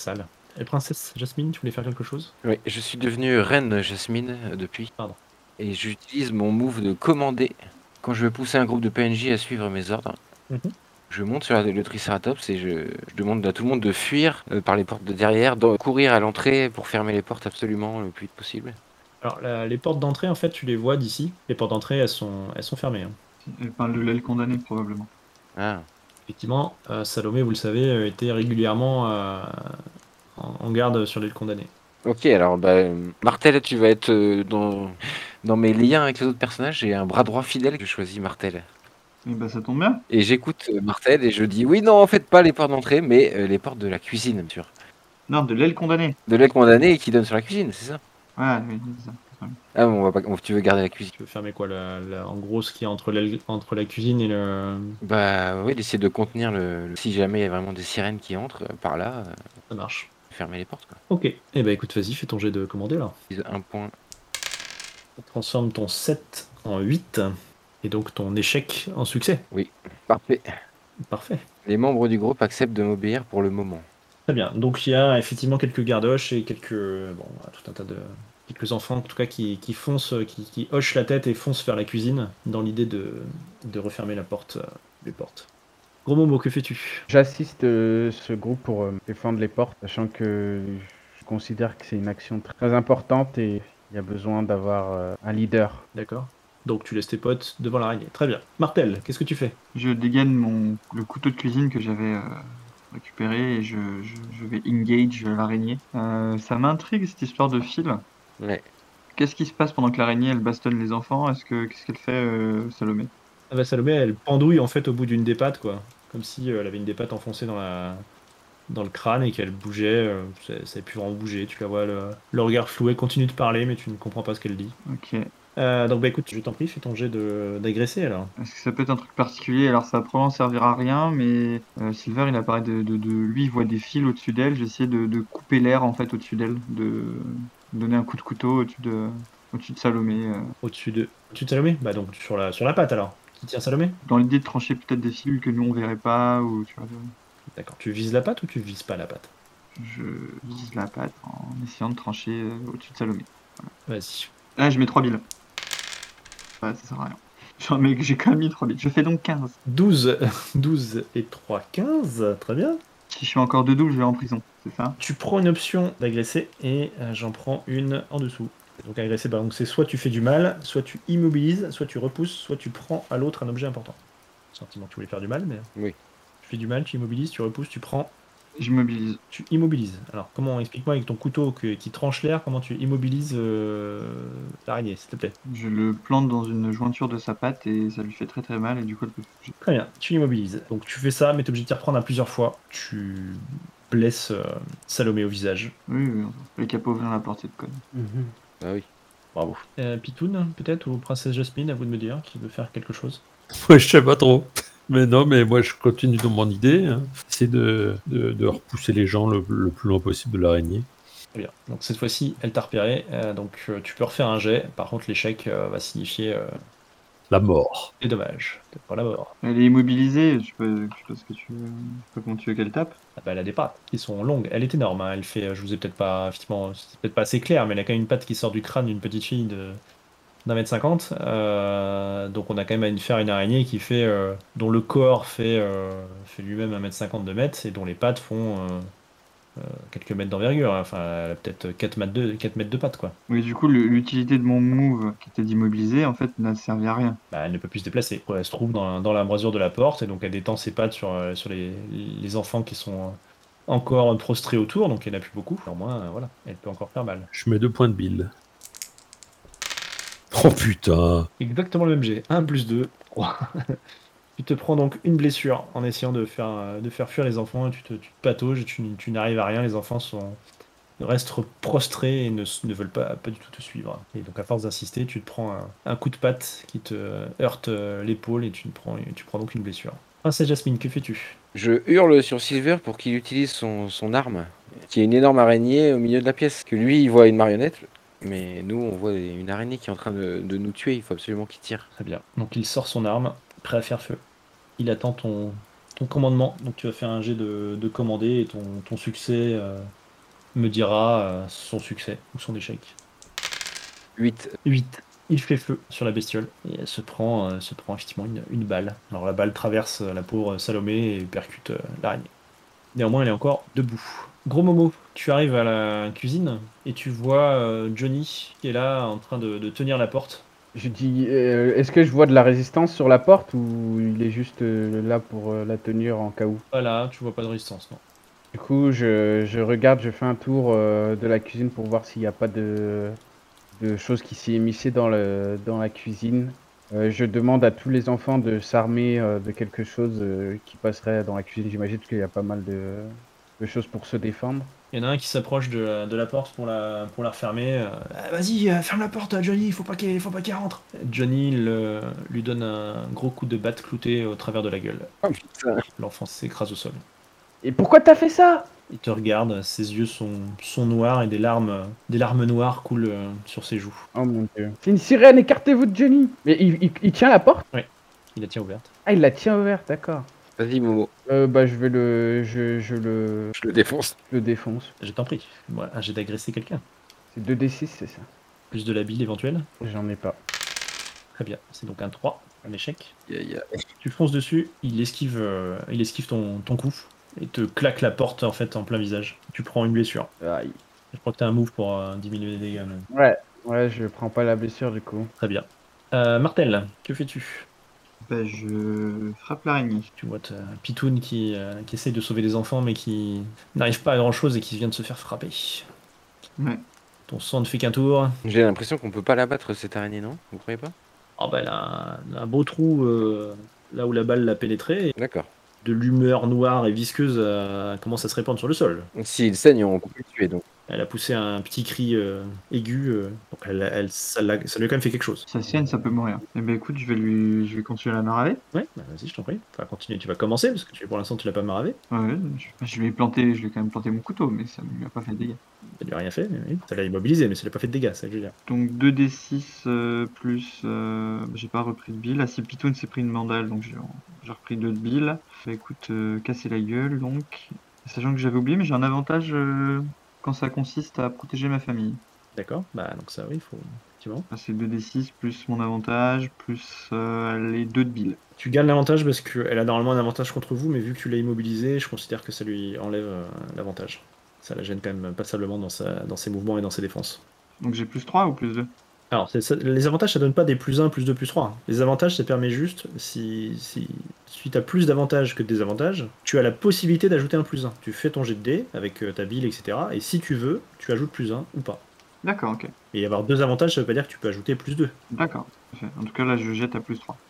Et princesse Jasmine, tu voulais faire quelque chose? Oui, je suis devenu reine Jasmine depuis. Pardon. Et j'utilise mon move de commander quand je veux pousser un groupe de PNJ à suivre mes ordres. Mhm. Je monte sur le Triceratops et je demande à tout le monde de fuir par les portes de derrière, de courir à l'entrée pour fermer les portes absolument le plus vite possible. Alors, les portes d'entrée, en fait, tu les vois d'ici. Les portes d'entrée, elles sont fermées, hein. Elle parle de l'aile condamnée, probablement. Ah, Effectivement, Salomé, vous le savez, était régulièrement en garde sur l'île condamnée. ok, alors Martel, tu vas être dans mes liens avec les autres personnages. J'ai un bras droit fidèle, je choisis Martel. Et bah, ça tombe bien. Et j'écoute Martel et je dis oui, non, en fait, pas les portes d'entrée, mais les portes de la cuisine, bien sûr. Non, de l'aile condamnée. De l'aile condamnée qui donne sur la cuisine, c'est ça? Ouais, oui, c'est ça. Ah bon, tu veux garder la cuisine? Tu veux fermer quoi, en gros, ce qui est entre la cuisine et le... Bah oui, d'essayer de contenir si jamais il y a vraiment des sirènes qui entrent par là, Ça marche. fermer les portes, quoi. Ok. Eh ben écoute, vas-y, fais ton jet de commander, là. Un point. Transforme ton 7 en 8, et donc ton échec en succès. Parfait. Parfait. Les membres du groupe acceptent de m'obéir pour le moment. Très bien. Donc il y a effectivement quelques gardoches et quelques... Bon, tout un tas de... Quelques enfants, en tout cas, qui foncent, qui hochent la tête et foncent vers la cuisine, dans l'idée de refermer les portes. Gros Momo, que fais-tu? J'assiste ce groupe pour défendre les portes, sachant que je considère que c'est une action très importante et il y a besoin d'avoir un leader. D'accord. Donc tu laisses tes potes devant l'araignée. Très bien. Martel, qu'est-ce que tu fais? Je dégaine le couteau de cuisine que j'avais récupéré et je vais engage l'araignée. Ça m'intrigue cette histoire de fil. Ouais. Qu'est-ce qui se passe pendant que l'araignée elle bastonne les enfants? Qu'est-ce qu'elle fait, Salomé? Ah bah Salomé, elle pendouille en fait au bout d'une des pattes, quoi. Comme si elle avait une des pattes enfoncée dans le crâne et qu'elle bougeait. Ça savait plus vraiment bouger. Tu la vois, le regard floué, continue de parler, mais tu ne comprends pas ce qu'elle dit. Ok. Donc bah écoute, je t'en prie, fais ton jet d'agresser alors. Est-ce que ça peut être un truc particulier? Alors ça va probablement servir à rien, mais Silver il apparaît lui il voit des fils au-dessus d'elle. J'ai essayé de couper l'air en fait au-dessus d'elle, de donner un coup de couteau au-dessus de Salomé, Au-dessus de Salomé? Bah donc sur la patte alors. Qui tient Salomé? dans l'idée de trancher peut-être des fils que nous on verrait pas, ou tu vois, D'accord. Tu vises la patte ou tu vises pas la patte? je vise la patte en essayant de trancher au-dessus de Salomé. Vas-y. Là je mets 3 billes. Ouais, ça sert à rien. Mais j'ai quand même mis 3 billes. Je fais donc 15. 12, 12 et 3, 15. Très bien. Si je fais encore 2 doubles, je vais en prison, c'est ça? Tu prends une option d'agresser et j'en prends une en dessous. Donc agresser, bah, donc c'est soit tu fais du mal, soit tu immobilises, soit tu repousses, soit tu prends à l'autre un objet important. Sentiment que tu voulais faire du mal, mais Oui. tu fais du mal, tu immobilises, tu repousses, tu prends, Je mobilise. tu immobilises. Alors comment, explique-moi avec ton couteau qui tranche l'air, comment tu immobilises l'araignée, s'il te plaît. Je le plante dans une jointure de sa patte et ça lui fait très très mal et du coup elle peut bouger. Très bien, tu immobilises. Donc tu fais ça, mais t'es obligé de t'y reprendre à plusieurs fois. Tu blesses Salomé au visage. Oui, oui, les capots viennent à la portée de conne. Bah oui. Bravo. Pitoun, peut-être, ou Princesse Jasmine, à vous de me dire, qui veut faire quelque chose. Ouais, je sais pas trop. Mais non, mais moi je continue dans mon idée. Hein. C'est de repousser les gens le plus loin possible de l'araignée. Très bien. Donc cette fois-ci, elle t'a repéré. Donc tu peux refaire un jet. Par contre, l'échec va signifier La mort. des dommages. Peut-être pas la mort. Elle est immobilisée, je sais pas ce que tu veux. Je sais pas comment tu veux qu'elle tape. Ah bah, elle a des pattes qui sont longues. Elle est énorme, hein. Elle fait, je vous ai peut-être pas, effectivement, c'est peut-être pas assez clair, mais elle a quand même une patte qui sort du crâne d'une petite fille d'1,50 m. Donc on a quand même à faire une araignée qui fait, dont le corps fait lui-même 1,50 m, 2 mètres, et dont les pattes font quelques mètres d'envergure. Enfin, elle a peut-être 4 mètres de pattes, quoi. Oui, du coup, l'utilité de mon move qui était d'immobiliser, en fait, n'a servi à rien. Bah, elle ne peut plus se déplacer. Elle se trouve dans l'embrasure de la porte, et donc elle détend ses pattes sur les enfants qui sont encore prostrés autour, donc elle n'a plus beaucoup. Néanmoins, voilà, elle peut encore faire mal. Je mets 2 points de bile. Oh putain. Exactement le même jet. 1 plus 2, 3. Tu te prends donc une blessure en essayant de faire fuir les enfants, et tu te patauges, et tu n'arrives à rien, les enfants restent prostrés et ne veulent pas du tout te suivre. Et donc à force d'insister, tu te prends un coup de patte qui te heurte l'épaule, et tu prends donc une blessure. Princesse Jasmine, que fais-tu? Je hurle sur Silver pour qu'il utilise son arme, qui est une énorme araignée au milieu de la pièce. Que lui, il voit une marionnette, mais nous, on voit une araignée qui est en train de nous tuer. Il faut absolument qu'il tire. Très bien. Donc il sort son arme, prêt à faire feu. Il attend ton commandement. Donc tu vas faire un jet de commander, et ton succès me dira son succès ou son échec. 8. 8. Il fait feu sur la bestiole et elle se prend effectivement une balle. Alors la balle traverse la pauvre Salomé et percute l'araignée. Néanmoins, elle est encore debout. Gros Momo, tu arrives à la cuisine et tu vois Johnny qui est là en train de tenir la porte. Je dis, est-ce que je vois de la résistance sur la porte ou il est juste là pour la tenir en cas où? Voilà, tu vois pas de résistance, non. Du coup, je regarde, je fais un tour de la cuisine pour voir s'il n'y a pas de choses qui s'y émissaient dans la cuisine. Je demande à tous les enfants de s'armer de quelque chose qui passerait dans la cuisine. J'imagine qu'il y a pas mal de choses pour se défendre. Il y en a un qui s'approche de la porte pour la refermer. Ah, vas-y, ferme la porte, Johnny, il faut pas qu'il rentre. Johnny lui donne un gros coup de batte clouté au travers de la gueule. Oh putain. L'enfant s'écrase au sol. Et pourquoi t'as fait ça? Il te regarde, ses yeux sont noirs et des larmes noires coulent sur ses joues. Oh mon dieu. C'est une sirène, écartez-vous de Johnny. Mais il tient la porte? Il la tient ouverte. Ah, il la tient ouverte, d'accord. Vas-y, Momo, Bah, je vais je le défonce. le défonce. Je t'en prie. Moi, j'ai d'agresser quelqu'un. C'est 2d6, c'est ça? Plus de la bile éventuelle. J'en ai pas. Très bien. C'est donc un 3, un échec. Aïe, aïe. Tu fonces dessus, il esquive ton coup et te claque la porte en fait en plein visage. Tu prends une blessure. Aïe. Je crois que t'as un move pour diminuer les dégâts. Mais- Ouais, je prends pas la blessure du coup. Très bien. Martel, que fais-tu? Bah, je frappe l'araignée. Tu vois ta Pitoune qui essaye de sauver des enfants mais qui n'arrive pas à grand chose et qui vient de se faire frapper. Ouais. Ton sang ne fait qu'un tour. J'ai l'impression qu'on peut pas l'abattre cette araignée, non? Vous croyez pas? Oh bah elle a un beau trou là où la balle l'a pénétré. Et D'accord. de l'humeur noire et visqueuse commence à se répandre sur le sol. S'il saigne, on peut le tuer donc. Elle a poussé un petit cri aigu. Donc ça lui a quand même fait quelque chose. Ça saigne, ça peut mourir. Eh ben écoute, je vais continuer à la maraver. Ouais, bah vas-y, je t'en prie. Enfin, continue, tu vas commencer parce que pour l'instant tu l'as pas maravé. Ouais, je vais quand même planter mon couteau, mais ça ne lui a pas fait de dégâts. Ça lui a rien fait, mais oui. Ça l'a immobilisé, mais ça lui a pas fait de dégâts, ça je veux dire. Donc 2d6 plus. J'ai pas repris de bile. Ah, si Pitoun s'est pris une mandale, donc j'ai repris 2 de bile. Bah écoute, casser la gueule donc. Sachant que j'avais oublié, mais j'ai un avantage quand ça consiste à protéger ma famille. D'accord, bah donc ça oui, il faut. Effectivement. Ah, c'est 2d6 plus mon avantage, plus les 2 de bile. Tu gagnes l'avantage parce qu'elle a normalement un avantage contre vous, mais vu que tu l'as immobilisé, je considère que ça lui enlève l'avantage. Ça la gêne quand même passablement dans ses mouvements et dans ses défenses. Donc j'ai plus 3 ou plus 2? Alors, les avantages, ça donne pas des plus 1, plus 2, plus 3. Les avantages, ça permet juste, si tu as plus d'avantages que de désavantages, tu as la possibilité d'ajouter un plus 1. Tu fais ton jet de dés avec ta bile, etc. Et si tu veux, tu ajoutes plus 1 ou pas. D'accord, ok. Et avoir 2 avantages, ça veut pas dire que tu peux ajouter plus 2. D'accord. Parfait. En tout cas, là, je jette à plus 3.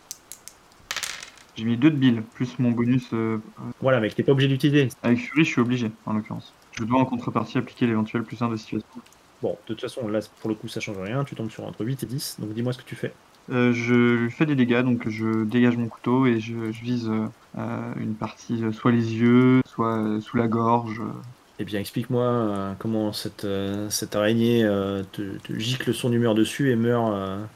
J'ai mis 2 de bile, plus mon bonus. Voilà, mec, t'es pas obligé d'utiliser. Avec Fury, je suis obligé, en l'occurrence. Je dois en contrepartie appliquer l'éventuel plus 1 de situation. Bon, de toute façon, là, pour le coup, ça change rien. Tu tombes sur entre 8 et 10. Donc dis-moi ce que tu fais. Je fais des dégâts, donc je dégage mon couteau et je vise une partie, soit les yeux, soit sous la gorge. Eh bien, explique-moi comment cette araignée te gicle son humeur dessus et meurt,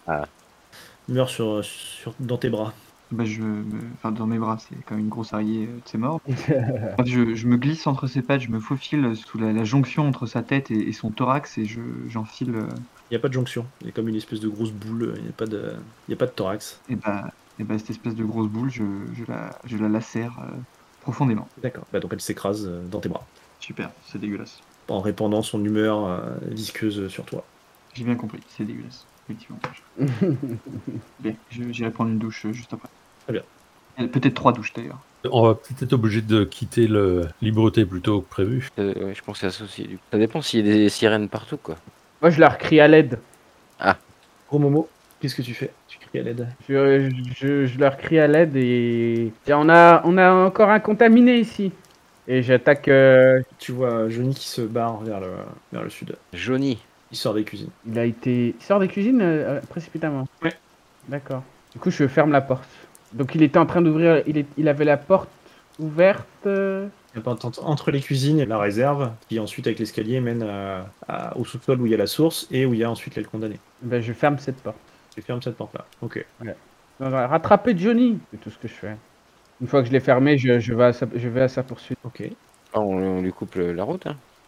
meurt dans tes bras. Bah, enfin, dans mes bras, c'est quand même une grosse araignée, c'est mort. Je me glisse entre ses pattes, je me faufile sous la jonction entre sa tête et son thorax et j'enfile. Il n'y a pas de jonction. Il y a comme une espèce de grosse boule. Il n'y a pas de thorax. Et bah, cette espèce de grosse boule, je la lacère profondément. D'accord. Bah, donc elle s'écrase dans tes bras. Super, c'est dégueulasse. En répandant son humeur visqueuse sur toi. J'ai bien compris, c'est dégueulasse, effectivement. Bien, j'irai prendre une douche juste après. Très bien. Peut-être 3 douches d'ailleurs. On va peut-être être obligé de quitter le Libreté plus tôt que prévu. Ouais, je pensais à ça aussi. Du coup. Ça dépend s'il y a des sirènes partout, quoi. Moi, je leur crie à l'aide. Gros Momo, qu'est-ce que tu fais? Tu cries à l'aide. Je leur crie à l'aide et tiens, on a encore un contaminé ici. Et j'attaque. Tu vois Johnny qui se barre vers le sud. Johnny. Il sort des cuisines. Il sort des cuisines précipitamment. Ouais. D'accord. Du coup, je ferme la porte. Donc, il était en train d'ouvrir. Il avait la porte ouverte. Il y a entre les cuisines et la réserve, qui ensuite avec l'escalier mène au sous-sol où il y a la source et où il y a ensuite l'aile condamnée. Ben, je ferme cette porte. Tu fermes cette porte-là. Ok. Non, rattraper Johnny, c'est tout ce que je fais. Une fois que je l'ai fermé, je vais à sa poursuite. Ok. Ah, on lui coupe la route, hein.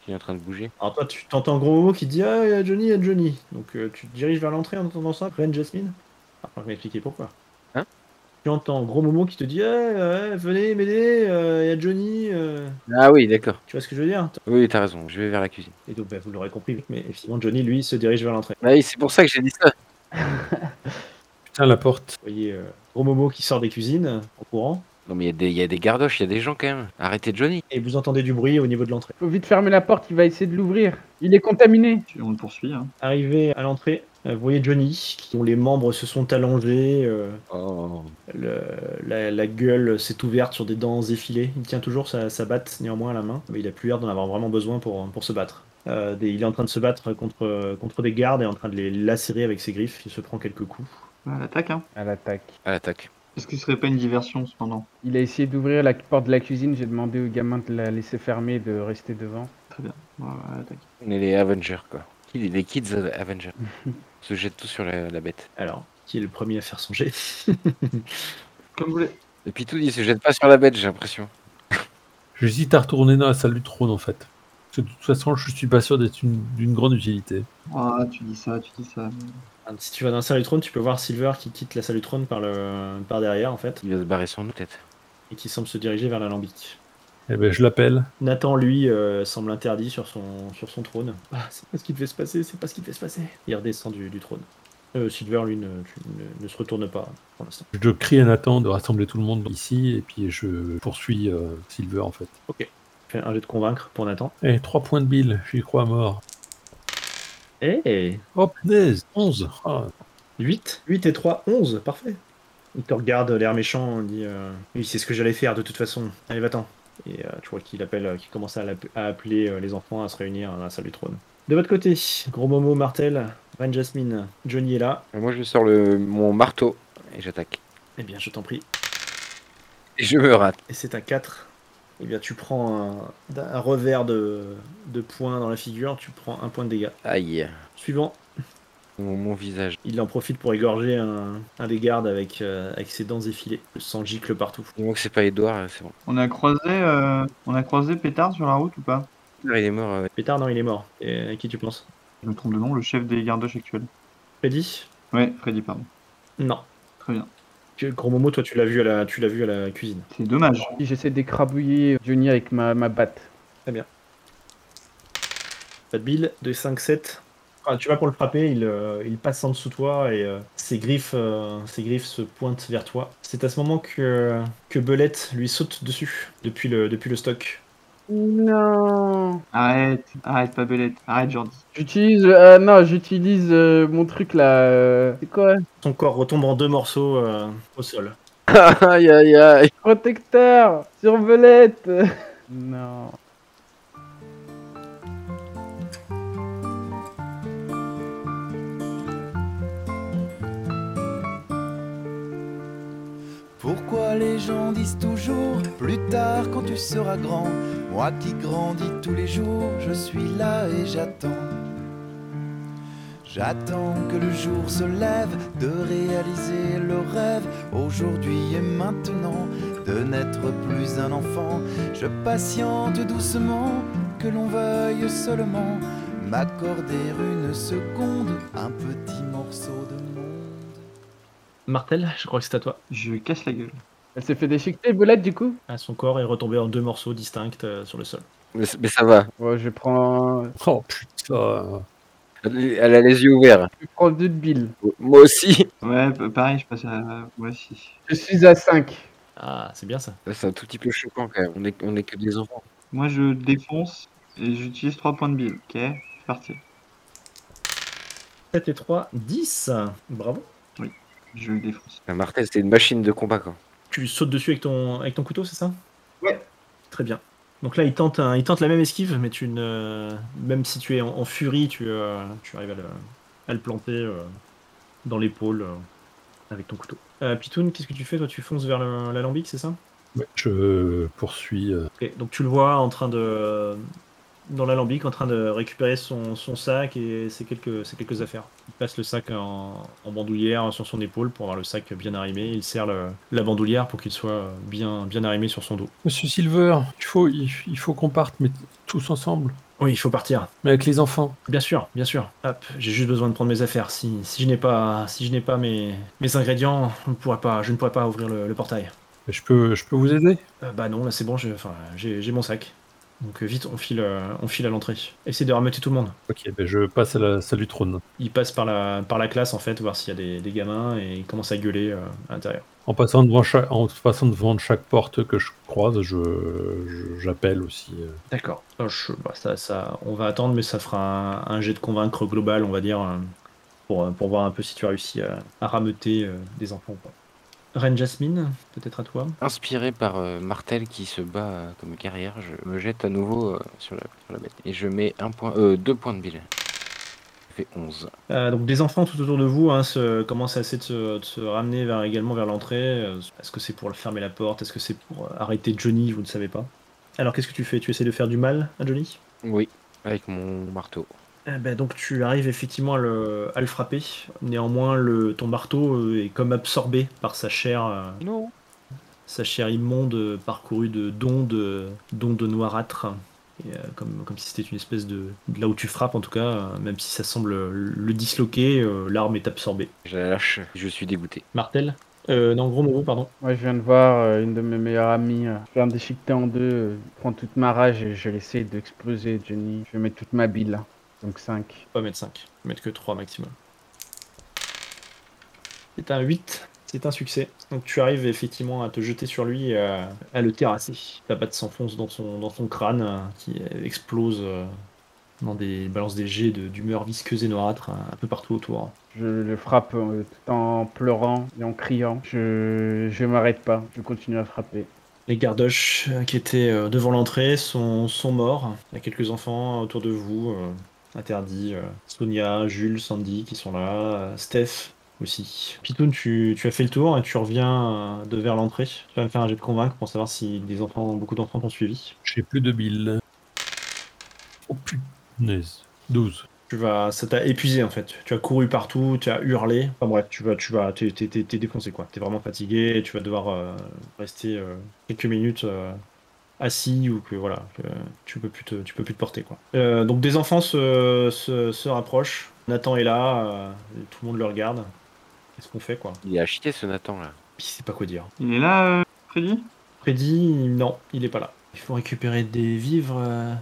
Il est en train de bouger. Alors toi, tu t'entends Gros Momo qui te dit ah, il y a Johnny, il y a Johnny. Donc tu te diriges vers l'entrée en entendant ça, Ren, Jasmine. Après, je vais m'expliquer pourquoi. Hein? Tu entends Gros Momo qui te dit venez m'aider, il y a Johnny. Ah oui, d'accord. Tu vois ce que je veux dire? Oui, t'as raison, je vais vers la cuisine. Et donc, vous l'aurez compris, mais effectivement, Johnny, lui, se dirige vers l'entrée. Bah oui, c'est pour ça que j'ai dit ça. Putain, la porte. Vous voyez Gros Momo qui sort des cuisines en courant, Non, mais il y a des gardoches, il y a des gens quand même. Arrêtez Johnny. et vous entendez du bruit au niveau de l'entrée. Faut vite fermer la porte, il va essayer de l'ouvrir. Il est contaminé. On le poursuit. Hein. Arrivé à l'entrée, vous voyez Johnny, dont les membres se sont allongés, Oh. la gueule s'est ouverte sur des dents effilées. Il tient toujours sa batte néanmoins à la main, mais il a plus l'air d'en avoir vraiment besoin pour se battre. Il est en train de se battre contre des gardes et en train de les lacérer avec ses griffes. Il se prend quelques coups. À l'attaque. Hein. À l'attaque. À l'attaque. Est-ce que ce serait pas une diversion cependant? Il a essayé d'ouvrir la porte de la cuisine, j'ai demandé au gamin de la laisser fermer et de rester devant. Très bien. Voilà, à l'attaque. On est les Avengers, quoi. Les Kids Avengers. On se jette tous sur la bête. Alors, qui est le premier à faire son jet? Comme vous voulez. Et puis tout, il se jette pas sur la bête, j'ai l'impression. J'hésite à retourner dans la salle du trône, en fait. Parce que de toute façon, je suis pas sûr d'être d'une grande utilité. Ah, tu dis ça. Si tu vas dans la salle du trône, tu peux voir Silver qui quitte la salle du trône par derrière en fait, Il va se barrer sans nous, peut-être. et qui semble se diriger vers l'alambic. Eh ben, je l'appelle. Nathan, lui, semble interdit sur son trône. Ah, c'est pas ce qui devait se passer, Il redescend du trône. Silver, lui, ne se retourne pas pour l'instant. Je crie à Nathan de rassembler tout le monde ici, et puis je poursuis Silver, en fait. Fais un jet de convaincre pour Nathan. Eh, 3 points de bile, j'y crois à mort. Eh Oh, punaise, 11. Ah, 8 et 3, 11, parfait. Il te regarde l'air méchant, il dit oui, c'est ce que j'allais faire de toute façon. Allez, va-t'en. Et tu vois qu'il commence à appeler les enfants à se réunir dans la salle du trône. De votre côté, Gros Momo, Martel, Van Jasmine, Johnny est là. Moi, je sors mon marteau et j'attaque. Eh bien, je t'en prie. Et je me rate. Et c'est un 4. Eh bien, tu prends un revers de poing dans la figure, tu prends 1 point de dégâts. Aïe. Suivant, Mon visage. il en profite pour égorger un des gardes avec ses dents effilées. Le sang gicle partout. Dis-moi que c'est pas Edouard, c'est bon. On a croisé Pétard sur la route ou pas? Il est mort. Pétard, non, il est mort. Et à qui tu penses? Je me trompe de nom, le chef des gardoches actuels. Freddy? Ouais, Freddy, pardon. Non. Très bien. Gros Momo, toi, tu l'as vu à la cuisine. C'est dommage. J'essaie d'écrabouiller Johnny avec ma batte. Très bien. Pas de bile, de 5-7. Ah, tu vas pour le frapper, il passe en dessous de toi et ses griffes se pointent vers toi. C'est à ce moment que Belette lui saute dessus depuis le stock. Non. Arrête pas belette. Arrête Jordi. J'utilise mon truc là. C'est quoi? Son corps retombe en 2 morceaux au sol. Aïe, aïe, aïe. Protecteur sur Belette. Non. Pourquoi les gens disent toujours plus tard quand tu seras grand? Moi qui grandis tous les jours, je suis là et j'attends. J'attends que le jour se lève, de réaliser le rêve, aujourd'hui et maintenant, de n'être plus un enfant. Je patiente doucement, que l'on veuille seulement m'accorder une seconde, un petit morceau de monde. Martel, je crois que c'est à toi. Je casse la gueule. Elle s'est fait déchiqueter, Belette, du coup? Ah, son corps est retombé en 2 morceaux distincts sur le sol. Mais ça va. Ouais, je prends oh putain. Elle a les yeux ouverts. 2 de bile. Moi aussi. Ouais, pareil, je passe à... Ouais, si. Je suis à 5. Ah, c'est bien ça. C'est un tout petit peu choquant quand même. On est que des enfants. Moi, je défonce et j'utilise 3 points de bile. Ok, c'est parti. 7 et 3, 10. Bravo. Je le défonce. Un martel, c'est une machine de combat, quoi. Tu sautes dessus avec ton couteau, c'est ça? Ouais. Très bien. Donc là, il tente la même esquive, mais même si tu es en furie, tu arrives à le planter dans l'épaule avec ton couteau. Pitoun, qu'est-ce que tu fais? Toi, tu fonces vers l'alambic, c'est ça? Ouais, je poursuis. Ok, donc tu le vois dans l'alambic en train de récupérer son sac et ses quelques affaires. Il passe le sac en bandoulière sur son épaule pour avoir le sac bien arrimé. Il serre la bandoulière pour qu'il soit bien arrimé sur son dos. Monsieur Silver, il faut qu'on parte, mais tous ensemble. Oui, il faut partir. Mais avec les enfants. Bien sûr, bien sûr. Hop, j'ai juste besoin de prendre mes affaires. Si je n'ai pas mes ingrédients, je ne pourrais pas ouvrir le portail. Je peux vous aider? Bah non, là c'est bon, j'ai mon sac. Donc vite, on file à l'entrée. Essaye de rameuter tout le monde. Ok, ben je passe à la salle du trône. Il passe par la classe en fait, voir s'il y a des gamins et il commence à gueuler à l'intérieur. En passant devant chaque porte que je croise, j'appelle aussi. D'accord. On va attendre, mais ça fera un jet de convaincre global, on va dire, pour voir un peu si tu as réussi à rameuter des enfants ou pas. Reine Jasmine, peut-être à toi. Inspiré par Martel qui se bat comme guerrière, je me jette à nouveau sur la bête. Et je mets 2 points de bile. Ça fait 11. Donc des enfants tout autour de vous commencent à essayer de se ramener également vers l'entrée. Est-ce que c'est pour fermer la porte? Est-ce que c'est pour arrêter Johnny? Vous ne savez pas. Alors qu'est-ce que tu fais? Tu essaies de faire du mal à Johnny? Oui, avec mon marteau. Donc tu arrives effectivement à le frapper. Néanmoins, ton marteau est comme absorbé par Non. sa chair immonde parcourue d'ondes noirâtres. Et, comme si c'était une espèce de là où tu frappes en tout cas, même si ça semble le disloquer, l'arme est absorbée. Je la lâche, je suis dégoûté. Martel? Non, gros mot, pardon. Moi, je viens de voir une de mes meilleures amies faire un déchiqueté en deux, prendre toute ma rage et je vais essayer d'exploser Johnny. Je vais mettre toute ma bile là. Donc 5. Pas mettre 5, mettre que 3 maximum. C'est un 8, c'est un succès. Donc tu arrives effectivement à te jeter sur lui et à le terrasser. Ta batte s'enfonce dans son crâne qui explose balance des jets d'humeur visqueuse et noirâtre un peu partout autour. Je le frappe tout en pleurant et en criant. Je m'arrête pas, je continue à frapper. Les gardoches qui étaient devant l'entrée sont morts. Il y a quelques enfants autour de vous, interdits. Sonia, Jules, Sandy qui sont là, Steph aussi. Pitoun, tu as fait le tour et tu reviens de vers l'entrée. Tu vas me faire un jet de convaincre pour savoir si beaucoup d'enfants t'ont suivi. J'ai plus de billes. Oh punaise. 12. Ça t'a épuisé en fait. Tu as couru partout, tu as hurlé. Enfin bref, t'es défoncé quoi. T'es vraiment fatigué et tu vas devoir rester quelques minutes assis ou que voilà, que tu peux plus te porter quoi. Donc des enfants se rapprochent. Nathan est là, et tout le monde le regarde. Qu'est-ce qu'on fait quoi? Il est à chier ce Nathan là. Il sait pas quoi dire. Il est là, Freddy? Freddy, non, il est pas là. Il faut récupérer des vivres.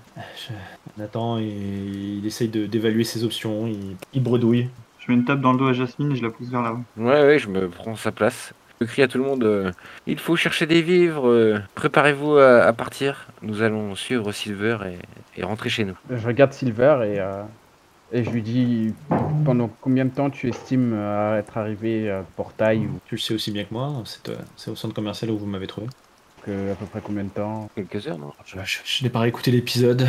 Nathan, il essaye d'évaluer ses options, il bredouille. Je mets une tape dans le dos à Jasmine et je la pousse vers là-haut. Ouais, je me prends sa place. Je crie à tout le monde il faut chercher des vivres, préparez-vous à partir. Nous allons suivre Silver et rentrer chez nous. Je regarde Silver et je lui dis pendant combien de temps tu estimes être arrivé à Portail ou Tu le sais aussi bien que moi, c'est au centre commercial où vous m'avez trouvé. à peu près combien de temps? Quelques heures, non? Je n'ai pas réécouté l'épisode.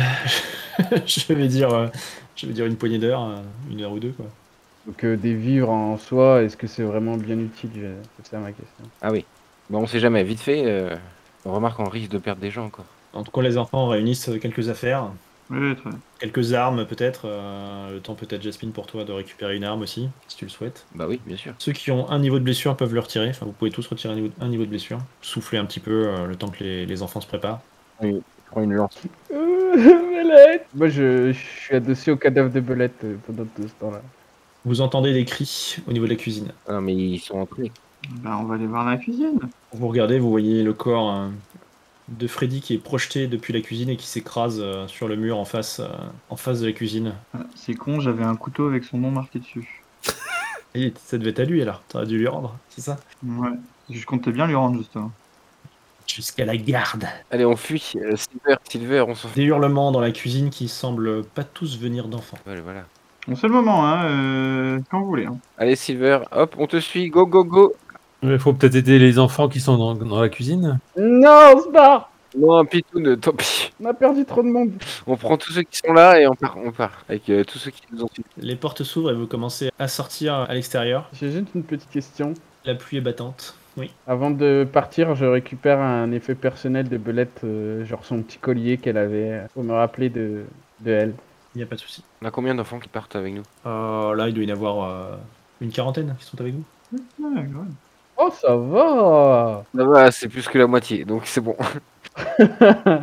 je vais dire une poignée d'heures, 1 heure ou deux quoi. Donc des vivres en soi, est-ce que c'est vraiment bien utile? C'est ça ma question. Ah oui. Bon, on sait jamais. Vite fait, on remarque qu'on risque de perdre des gens encore. En tout cas, les enfants réunissent quelques affaires, Oui, très bien. quelques armes peut-être. Le temps peut-être, Jasmine, pour toi de récupérer une arme aussi, si tu le souhaites. Bah oui, bien sûr. Ceux qui ont un niveau de blessure peuvent le retirer. Enfin, vous pouvez tous retirer un niveau de blessure. Souffler un petit peu le temps que les enfants se préparent. Oui, je prends une lance. Belette. Moi je suis adossé au cadavre de Belette pendant tout ce temps-là. Vous entendez des cris au niveau de la cuisine. Ah non, mais ils sont entrés. Ben, on va aller voir la cuisine. Vous regardez, vous voyez le corps de Freddy qui est projeté depuis la cuisine et qui s'écrase sur le mur en face de la cuisine. Ah, c'est con, j'avais un couteau avec son nom marqué dessus. Et ça devait être à lui alors. T'aurais dû lui rendre, c'est ça? Ouais. Je comptais bien lui rendre justement. Jusqu'à la garde. Allez, on fuit. Silver, on s'en fait. Des hurlements dans la cuisine qui semblent pas tous venir d'enfants. Voilà. Bon, c'est le moment, hein. Quand vous voulez. Hein. Allez, Silver, hop, on te suit. Go, go, go. Il faut peut-être aider les enfants qui sont dans la cuisine. Non, on se barre. Non, Pitoun, tant pis. On a perdu trop de monde. On prend tous ceux qui sont là et on part. Avec tous ceux qui nous ont suivis. Les portes s'ouvrent et vous commencez à sortir à l'extérieur. J'ai juste une petite question. La pluie est battante. Oui. Avant de partir, je récupère un effet personnel de Belette, genre son petit collier qu'elle avait, pour me rappeler de elle. Il n'y a pas de souci. On a combien d'enfants qui partent avec nous? Là, il doit y en avoir une quarantaine qui sont avec vous. Ouais, ouais. Oh, ça va. Ça va, c'est plus que la moitié, donc c'est bon.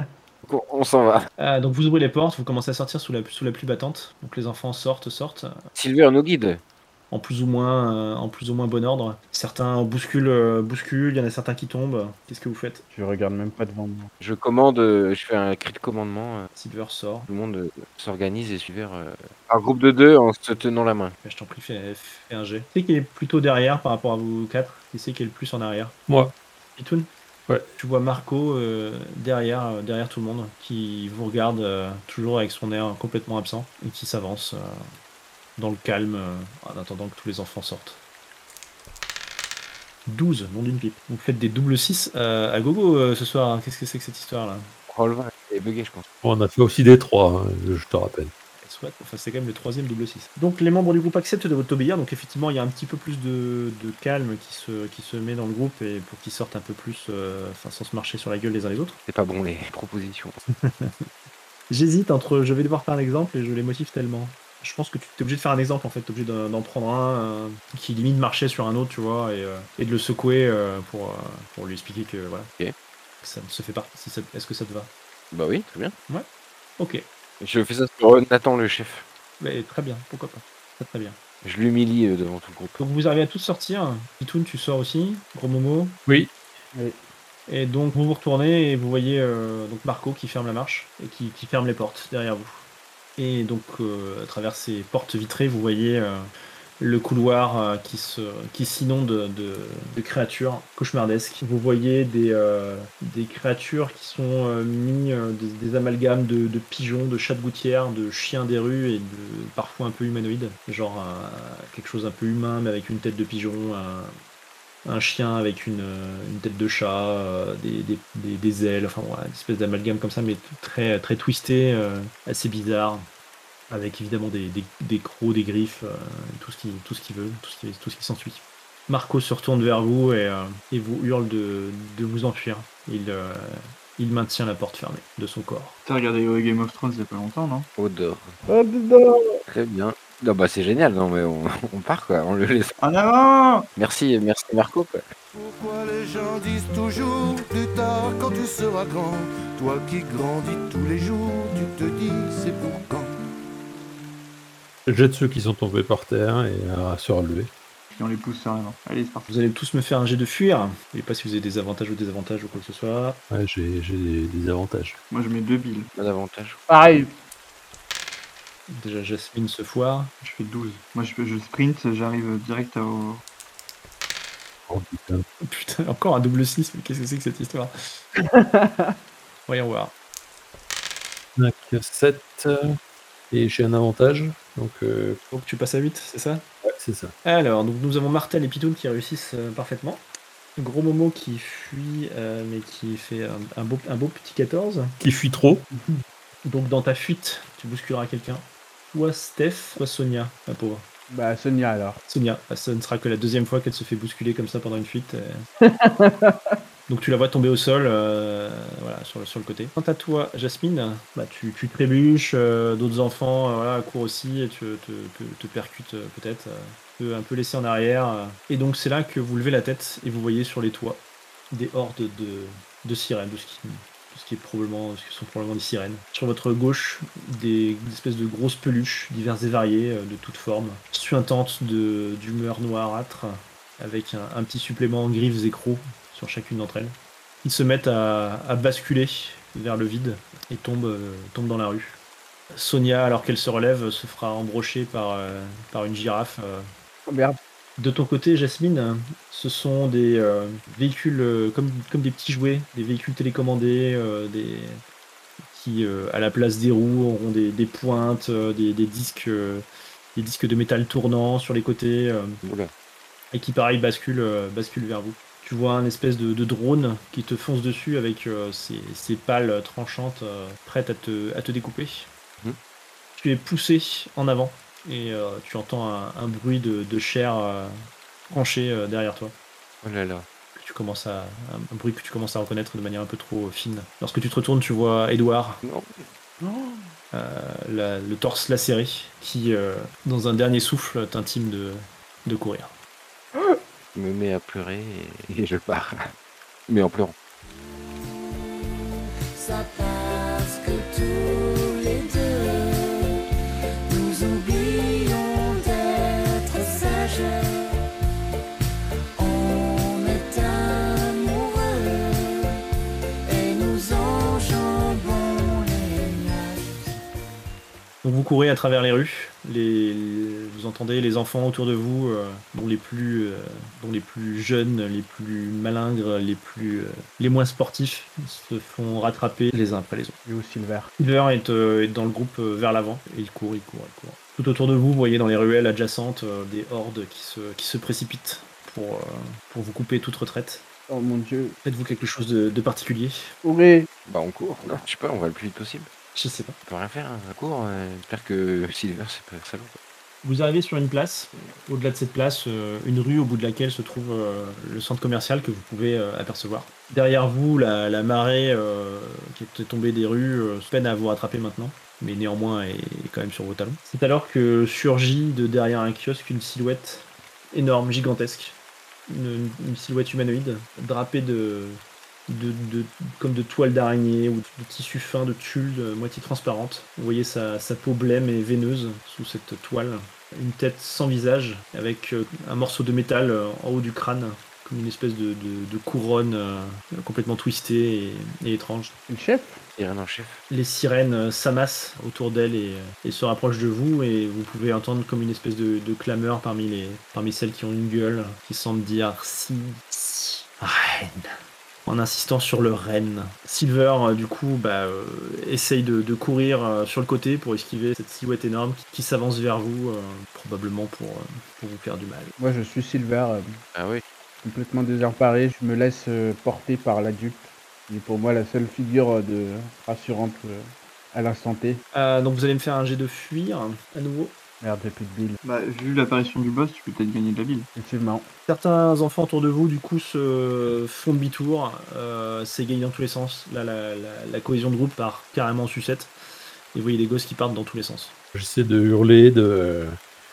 On s'en va. Donc vous ouvrez les portes, vous commencez à sortir sous la pluie battante. Donc les enfants sortent, Silver nous guide. en plus ou moins bon ordre. Certains bousculent, il y en a certains qui tombent. Qu'est-ce que vous faites? Je regarde même pas devant moi. Je commande, je fais un cri de commandement. Silver sort. Tout le monde s'organise et Silver par groupe de 2 en se tenant la main. Je t'en prie, fais un jet. Qui c'est qui est plutôt derrière par rapport à vous quatre? Qui c'est qui est le plus en arrière? Moi. Pitoun? Ouais. Tu vois Marco derrière tout le monde, qui vous regarde toujours avec son air complètement absent et qui s'avance dans le calme en attendant que tous les enfants sortent. 12, nom d'une pipe. Vous faites des doubles 6 à gogo ce soir. Qu'est-ce que c'est que cette histoire-là? Oh le vin est bugué, je pense. On a fait aussi des 3, je te rappelle. Soit, enfin, c'est quand même le troisième double 6. Donc les membres du groupe acceptent de t'obéir, donc effectivement il y a un petit peu plus de calme qui se met dans le groupe et pour qu'ils sortent un peu plus, sans se marcher sur la gueule les uns les autres. C'est pas bon les propositions. J'hésite entre je vais devoir faire un exemple et je les motive tellement. Je pense que tu es obligé de faire un exemple en fait, tu es obligé d'en prendre un qui limite marchait sur un autre, tu vois, et de le secouer pour lui expliquer que voilà. Ok. Que ça ne se fait pas. Est-ce que ça te va? Bah oui, très bien. Ok. Je fais ça sur Nathan le chef. Mais très bien, pourquoi pas. Très bien. Je l'humilie devant tout le groupe. Donc vous arrivez à tous sortir. Pitoun, tu sors aussi. Gros Momo. Oui. Et donc vous vous retournez et vous voyez donc Marco qui ferme la marche et qui ferme les portes derrière vous. Et donc à travers ces portes vitrées, vous voyez le couloir qui s'inonde de créatures cauchemardesques. Vous voyez des créatures qui sont des amalgames de pigeons, de chats de gouttière, de chiens des rues et parfois un peu humanoïdes. Genre quelque chose un peu humain mais avec une tête de pigeon, un chien avec une tête de chat, des ailes, enfin voilà, une espèce d'amalgame comme ça, mais très, très twisté, assez bizarre, avec évidemment des crocs, des griffes, tout ce qui veut, tout ce qui s'ensuit. Marco se retourne vers vous et vous hurle de vous enfuir. Il maintient la porte fermée de son corps. T'as regardé Game of Thrones il y a pas longtemps, non? Odor. Oh, dedans. Très bien. Non bah c'est génial, non mais on part quoi, on le laisse. En avant! Merci Marco quoi. Pourquoi les gens disent toujours plus tard quand tu seras grand? Toi qui grandis tous les jours, tu te dis c'est pour quand? Jette ceux qui sont tombés par terre et à se relever. Puis on les pousse sereinement. Allez, c'est parti. Vous allez tous me faire un jet de fuir. Je ne sais pas si vous avez des avantages ou désavantages ou quoi que ce soit. Ouais, j'ai des avantages. Moi je mets 2 billes. Pas d'avantage. Pareil. Déjà, Jasmine se foire. Je fais 12. Moi je sprint, j'arrive direct au. Oh putain. Putain, encore un double 6, mais qu'est-ce que c'est que cette histoire? Voyons voir. 5, 7. Et j'ai un avantage. Donc, Faut que tu passes à 8, c'est ça? ouais, c'est ça. Alors, donc nous avons Martel et Pitoun qui réussissent parfaitement. Gros Momo qui fuit, mais qui fait un beau petit 14. Qui fuit trop. Donc dans ta fuite, tu bousculeras quelqu'un. Soit Steph, soit Sonia, la pauvre. Bah, Sonia alors. Sonia, ce ne sera que la deuxième fois qu'elle se fait bousculer comme ça pendant une fuite. Donc tu la vois tomber au sol, voilà, sur le côté. Quant à toi, Jasmine, bah, tu trébuches, d'autres enfants voilà, courent aussi et te percutent peut-être, un peu laissé en arrière. Et donc c'est là que vous levez la tête et vous voyez sur les toits des hordes de sirènes, de ce qui sont probablement des sirènes. Sur votre gauche, des espèces de grosses peluches, diverses et variées, de toutes formes, suintantes d'humeur noirâtre, avec un petit supplément en griffes et crocs sur chacune d'entre elles. Ils se mettent à basculer vers le vide et tombent dans la rue. Sonia, alors qu'elle se relève, se fera embrocher par une girafe. Oh merde. De ton côté, Jasmine, ce sont des véhicules comme des petits jouets, des véhicules télécommandés, qui, à la place des roues, auront des pointes, des disques de métal tournants sur les côtés, Oula. et qui, pareil, basculent vers vous. Tu vois un espèce de drone qui te fonce dessus avec ses pales tranchantes prêtes à te découper. Mhm. Tu es poussé en avant et tu entends un bruit de chair tranchée derrière toi. Oh là là. Un bruit que tu commences à reconnaître de manière un peu trop fine. Lorsque tu te retournes, tu vois Edouard, Non. le torse lacéré, qui, dans un dernier souffle, t'intime de courir. Je me mets à pleurer et je pars. Mais en pleurant. Ça part parce que tous les deux, nous oublions d'être sages. On est amoureux et nous enjambons les nages. Donc vous courez à travers les rues, vous entendez les enfants autour de vous, dont les plus jeunes, les plus malingres, les moins sportifs, se font rattraper les uns après les autres. Et où Silver? Silver est dans le groupe vers l'avant, et il court. Tout autour de vous, vous voyez dans les ruelles adjacentes des hordes qui se précipitent pour vous couper toute retraite. Oh mon dieu. Faites-vous quelque chose de particulier? Courez! Bah on court, non, je sais pas, on va le plus vite possible. Je sais pas. On peut rien faire, hein, on court. J'espère que Silver c'est pas salaud. Quoi. Vous arrivez sur une place. Au-delà de cette place, une rue au bout de laquelle se trouve le centre commercial que vous pouvez apercevoir. Derrière vous, la marée qui était tombée des rues peine à vous rattraper maintenant, mais néanmoins est quand même sur vos talons. C'est alors que surgit de derrière un kiosque une silhouette énorme, gigantesque. Une silhouette humanoïde, drapée comme de toile d'araignée ou de tissu fin de tulle moitié transparente. Vous voyez sa peau blême et veineuse sous cette toile. Une tête sans visage avec un morceau de métal en haut du crâne, comme une espèce de couronne complètement twistée et étrange. Le chef? Et rien en chef. Les sirènes s'amassent autour d'elle et se rapprochent de vous, et vous pouvez entendre comme une espèce de clameur parmi celles qui ont une gueule, qui semble dire « si, reine ». En insistant sur le reine. Silver, du coup, essaye de courir sur le côté pour esquiver cette silhouette énorme qui s'avance vers vous, probablement pour vous faire du mal. Moi je suis Silver, Ah oui. complètement désemparé, je me laisse porter par l'adulte. Il est pour moi la seule figure rassurante à l'instant T. Donc vous allez me faire un jet de fuir, à nouveau. Merde, j'ai plus de billes. Bah, vu l'apparition du boss, tu peux peut-être gagner de la bille. Effectivement. Certains enfants autour de vous, du coup, se font demi-tour, s'égayent dans tous les sens. Là, la cohésion de groupe part carrément en sucette. Et vous voyez des gosses qui partent dans tous les sens. J'essaie de hurler, de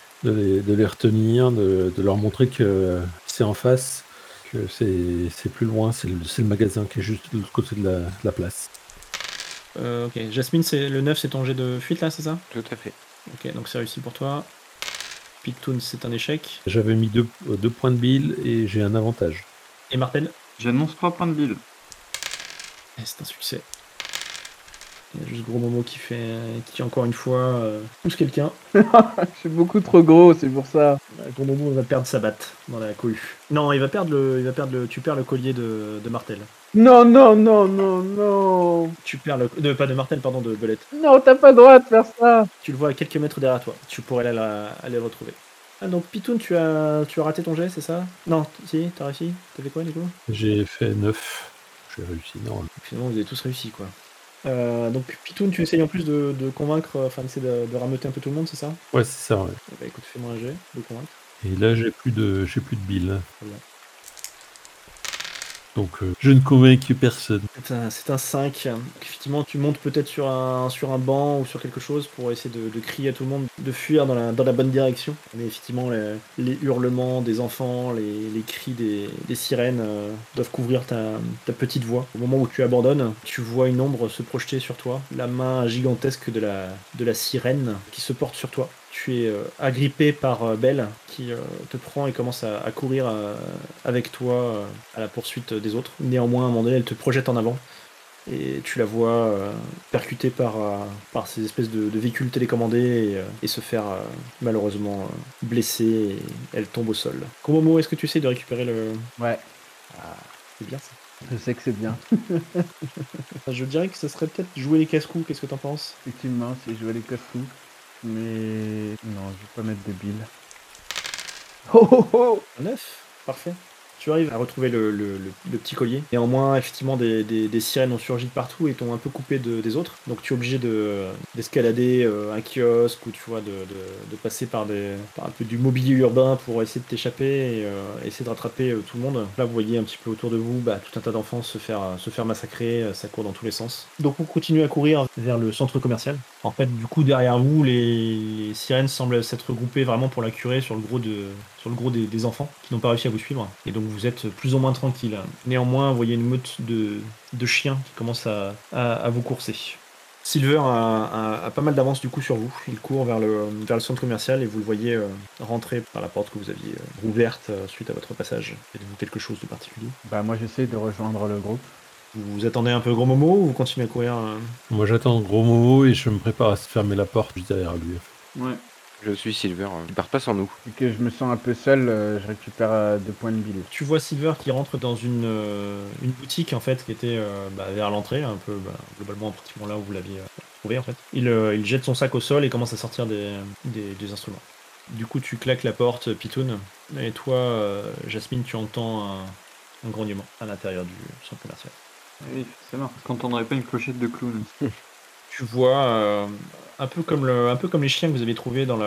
les retenir, de leur montrer que c'est en face, que c'est plus loin, c'est le magasin qui est juste de l'autre côté de la place. Ok, Jasmine, le 9, c'est ton jet de fuite, là, c'est ça? Tout à fait. Ok, donc c'est réussi pour toi. Pictoon, c'est un échec. J'avais mis 2 points de bille et j'ai un avantage. Et Martel? J'annonce 3 points de bille. C'est un succès. Il y a juste Gros Momo qui encore une fois pousse quelqu'un. Je suis beaucoup trop gros, c'est pour ça. Gros Momo va perdre sa batte dans la cohue. Non, tu perds le collier de Martel. Non, non, non, non, non. Tu perds pas de Martel, pardon, de Belette. Non, t'as pas le droit de faire ça. Tu le vois à quelques mètres derrière toi. Tu pourrais aller le retrouver. Ah, donc Pitoun, tu as raté ton jet, c'est ça? Non, si, t'as réussi. T'avais quoi, du coup? J'ai fait 9. J'ai réussi, non. Finalement, vous avez tous réussi, quoi. Donc Pitoun, tu essayes en plus de convaincre, enfin d'essayer de rameuter un peu tout le monde, c'est ça? Ouais, c'est ça, ouais. Bah écoute, fais-moi un jet de convaincre. Et là, j'ai plus de billes. Très bien. Donc, je ne convainc personne. C'est un 5. Effectivement, tu montes peut-être sur un banc ou sur quelque chose pour essayer de crier à tout le monde de fuir dans la bonne direction. Mais effectivement, les hurlements des enfants, les cris des sirènes doivent couvrir ta petite voix. Au moment où tu abandonnes, tu vois une ombre se projeter sur toi, la main gigantesque de la sirène qui se porte sur toi. Tu es agrippé par Belle qui te prend et commence à courir avec toi à la poursuite des autres. Néanmoins, à un moment donné, elle te projette en avant et tu la vois percutée par ces espèces de véhicules télécommandés et se faire malheureusement blesser, et elle tombe au sol. Komomo, est-ce que tu essaies de récupérer le... Ouais, Ah, c'est bien ça. je sais que c'est bien. Je dirais que ce serait peut-être jouer les casse-coups, qu'est-ce que t'en penses? Effectivement, c'est jouer les casse-coups. Mais non, je vais pas mettre de billes. Oh oh oh. 9, parfait. Tu arrives à retrouver le petit collier. Néanmoins, effectivement, des sirènes ont surgi de partout et t'ont un peu coupé des autres. Donc tu es obligé d'escalader un kiosque ou tu vois, de passer par un peu du mobilier urbain pour essayer de t'échapper et essayer de rattraper tout le monde. Là, vous voyez un petit peu autour de vous tout un tas d'enfants se faire massacrer. Ça court dans tous les sens. Donc vous continuez à courir vers le centre commercial. En fait, du coup, derrière vous, les sirènes semblent s'être regroupées vraiment pour la curer sur le gros des enfants qui n'ont pas réussi à vous suivre. Et donc vous êtes plus ou moins tranquille. Néanmoins, vous voyez une meute de chiens qui commencent à vous courser. Silver a pas mal d'avance du coup sur vous. Il court vers le centre commercial et vous le voyez rentrer par la porte que vous aviez rouverte suite à votre passage. Faites-vous quelque chose de particulier? Bah moi j'essaie de rejoindre le groupe. Vous attendez un peu Gros Momo ou vous continuez à courir Moi j'attends Gros Momo et je me prépare à se fermer la porte juste derrière lui. Ouais. Je suis Silver, ils partent pas sans nous. Vu que je me sens un peu seul, je récupère 2 points de bile. Tu vois Silver qui rentre dans une boutique en fait qui était vers l'entrée, un peu globalement pratiquement là où vous l'aviez trouvé en fait. Il jette son sac au sol et commence à sortir des instruments. Du coup tu claques la porte, Pitoun, et toi Jasmine tu entends un grognement à l'intérieur du centre commercial. Oui, forcément. Parce qu'on n'entendrait pas une clochette de clown. Tu vois un peu comme les chiens que vous avez trouvés dans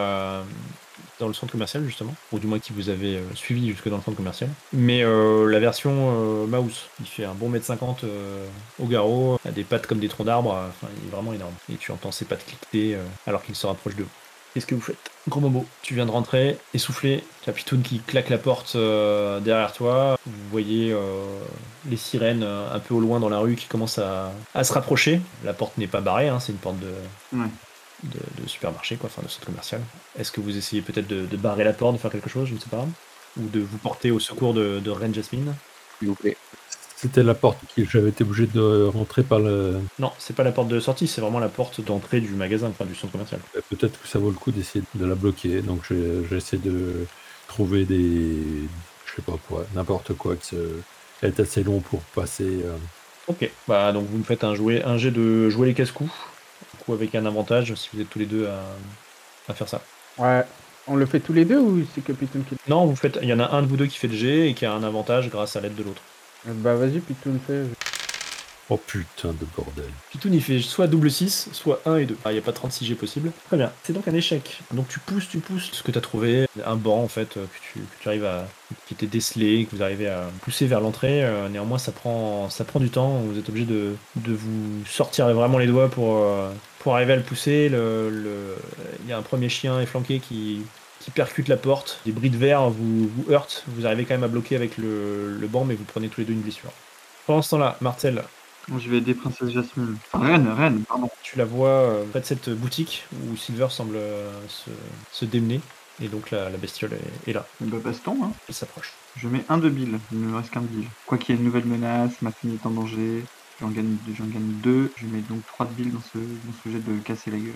le centre commercial justement, ou du moins qui vous avez suivi jusque dans le centre commercial. Mais la version mouse, il fait un bon 1m50 au garrot, a des pattes comme des troncs d'arbres, enfin il est vraiment énorme. Et tu entends ses pattes cliqueter alors qu'il se rapproche de vous. Qu'est-ce que vous faites? Gros Momo, tu viens de rentrer, essoufflé, tu as Pitoun qui claque la porte derrière toi. Vous voyez les sirènes un peu au loin dans la rue qui commencent à se rapprocher. La porte n'est pas barrée, hein, c'est une porte Ouais. de supermarché, quoi, enfin de centre commercial. Est-ce que vous essayez peut-être de barrer la porte, de faire quelque chose, je ne sais pas, ou de vous porter au secours de Reine Jasmine? S'il vous plaît. C'était la porte que j'avais été obligé de rentrer par le. Non, c'est pas la porte de sortie, c'est vraiment la porte d'entrée du magasin, enfin du centre commercial. Peut-être que ça vaut le coup d'essayer de la bloquer. Donc j'essaie de trouver des. Je sais pas quoi, n'importe quoi qui est assez long pour passer. Ok, bah donc vous me faites un jet de jouer les casse-coups, du coup avec un avantage si vous êtes tous les deux à faire ça. Ouais. On le fait tous les deux ou c'est Capitaine qui... Non, il y en a un de vous deux qui fait le jet et qui a un avantage grâce à l'aide de l'autre. Bah vas-y, Pitoun fait. Oh putain de bordel. Pitoun il fait soit double 6, soit 1 et 2. Il n'y a pas 36 G possible. Très bien, c'est donc un échec. Donc tu pousses ce que tu as trouvé, un banc en fait, que tu arrives à. Qui était décelé, que vous arrivez à pousser vers l'entrée. Néanmoins, ça prend du temps. Vous êtes obligé de vous sortir vraiment les doigts pour arriver à le pousser. Il y a un premier chien efflanqué qui percute la porte. Des bris de verre vous heurtent. Vous arrivez quand même à bloquer avec le banc, mais vous prenez tous les deux une blessure. Pendant ce temps-là, Martel, Moi, je vais aider Princesse Jasmine. Enfin, Reine, pardon. tu la vois près de cette boutique où Silver semble se démener. Et donc la bestiole est là. Et bah, baston, hein. Elle s'approche. Je mets 1 de bile. Il ne me reste qu'un de bile. Quoi qu'il y ait une nouvelle menace, ma famille est en danger. J'en gagne 2. Je mets donc 3 de bile dans ce jet de casser la gueule.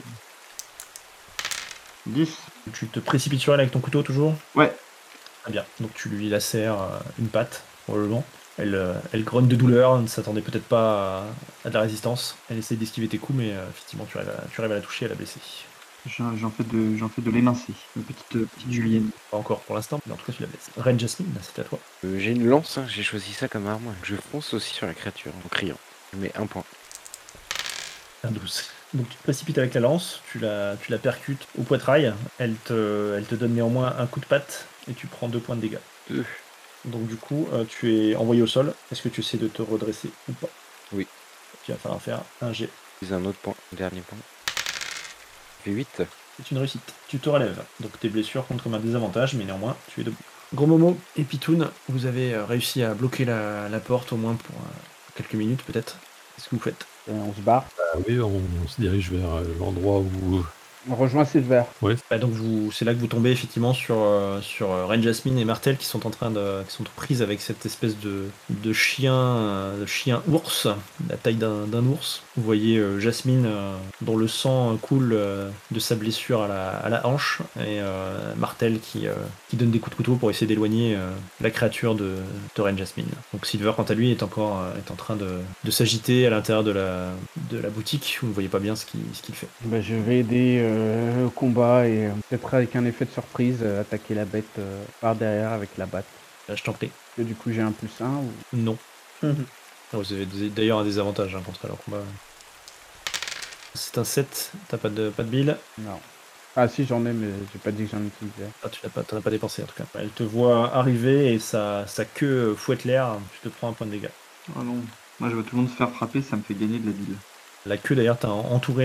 10. Tu te précipites sur elle avec ton couteau toujours? Ouais. Très bien. Donc tu lui lacères une patte, probablement. Elle grogne de douleur, elle ne s'attendait peut-être pas à de la résistance. Elle essaye d'esquiver tes coups, mais effectivement tu arrives à la toucher, à la blesser. J'en fais de l'émincer. Une petite julienne. Pas encore pour l'instant, mais en tout cas tu la blesses. Reine Jasmine, c'est à toi. J'ai une lance, hein, j'ai choisi ça comme arme. Je fonce aussi sur la créature en criant. Je mets 1 point. Un 12. Donc tu te précipites avec la lance, tu la percutes au poitrail, elle te donne néanmoins un coup de patte et tu prends 2 points de dégâts. 2. Donc du coup, tu es envoyé au sol. Est-ce que tu essaies de te redresser ou pas? Oui. Il va falloir faire un jet. J'ai un autre point, dernier point. Fait 8. C'est une réussite. Tu te relèves. Donc tes blessures comptent comme un désavantage, mais néanmoins, tu es debout. Gros Momo et Pitoun, vous avez réussi à bloquer la porte au moins pour quelques minutes peut-être. Qu'est-ce que vous faites? On se barre. Ah oui, on se dirige vers l'endroit où. On rejoint Silver. Donc c'est là que vous tombez effectivement sur Reine Jasmine et Martel qui sont prises avec cette espèce de chien ours, la taille d'un ours. Vous voyez Jasmine dont le sang coule de sa blessure à la hanche et Martel qui donne des coups de couteau pour essayer d'éloigner la créature de Reine Jasmine. Donc Silver quant à lui est en train de s'agiter à l'intérieur de la boutique. Vous ne voyez pas bien ce qu'il fait. Bah, je vais aider au combat et peut-être avec un effet de surprise attaquer la bête par derrière avec la batte. Là, je t'en prie. Et du coup j'ai un +1 ou... Non. Vous avez d'ailleurs un désavantage contre elle en combat. C'est un 7, t'as pas de bile. Non. Ah si j'en ai mais j'ai pas dit que j'en utilisais. Ah, t'en as pas dépensé en tout cas. Elle te voit arriver et sa queue fouette l'air, tu te prends un point de dégâts. Oh non. Moi, je vois tout le monde se faire frapper, ça me fait gagner de la bile. La queue d'ailleurs t'as entouré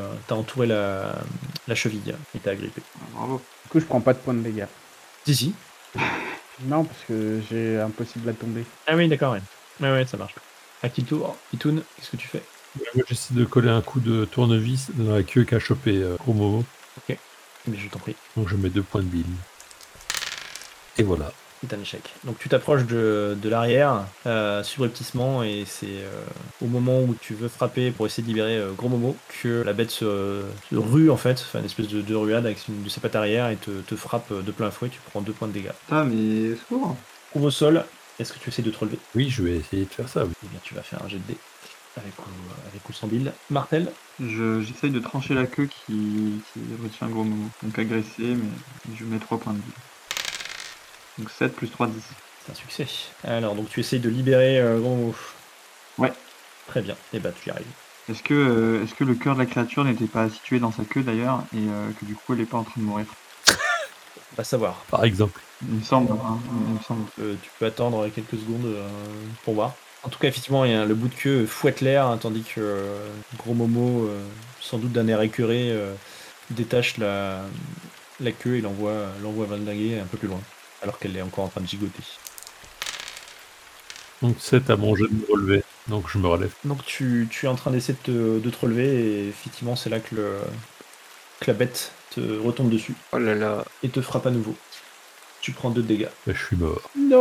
la cheville et t'as agrippé. Ah, bravo. Du coup je prends pas de points de dégâts. Si. Non parce que j'ai impossible à tomber. Ah oui d'accord, ouais. Ouais, ça marche. À qui le tour? Pitoun, qu'est-ce que tu fais? Moi, j'essaie de coller un coup de tournevis dans la queue qu'a chopé Gros Momo. Mais je t'en prie, Donc je mets 2 points de bile. Et voilà. c'est un échec. Donc tu t'approches de l'arrière subrepticement et c'est au moment où tu veux frapper pour essayer de libérer Gros Momo que la bête se rue en fait, enfin une espèce de ruade avec une de ses pattes arrière et te frappe de plein fouet, tu prends 2 points de dégâts. Putain, mais secours. Trouve au sol, est-ce que tu essaies de te relever? Oui, je vais essayer de faire ça. Oui. Eh bien tu vas faire un jet de dés avec ou sans bile. Martel, J'essaye de trancher la queue qui retient Gros Momo. Donc agressé, mais je mets 3 points de vie. Donc 7 plus 3, 10. c'est un succès. Alors donc tu essayes de libérer Gros Momo. Ouais. Très bien, et bah tu y arrives. Est-ce que le cœur de la créature n'était pas situé dans sa queue d'ailleurs et que du coup elle est pas en train de mourir? Va savoir. Par exemple. Il me semble, hein, il me semble. Tu peux attendre quelques secondes pour voir. En tout cas, effectivement, le bout de queue fouette l'air, hein, tandis que Gros Momo, sans doute d'un air écœuré, détache la queue et l'envoie valdinguer un peu plus loin, alors qu'elle est encore en train de gigoter. Donc 7 à mon jeu de me relever. Donc je me relève. Donc tu es en train d'essayer de te relever, et effectivement, c'est là que la bête te retombe dessus Oh là là. et te frappe à nouveau. Tu prends 2 dégâts. Ben, je suis mort.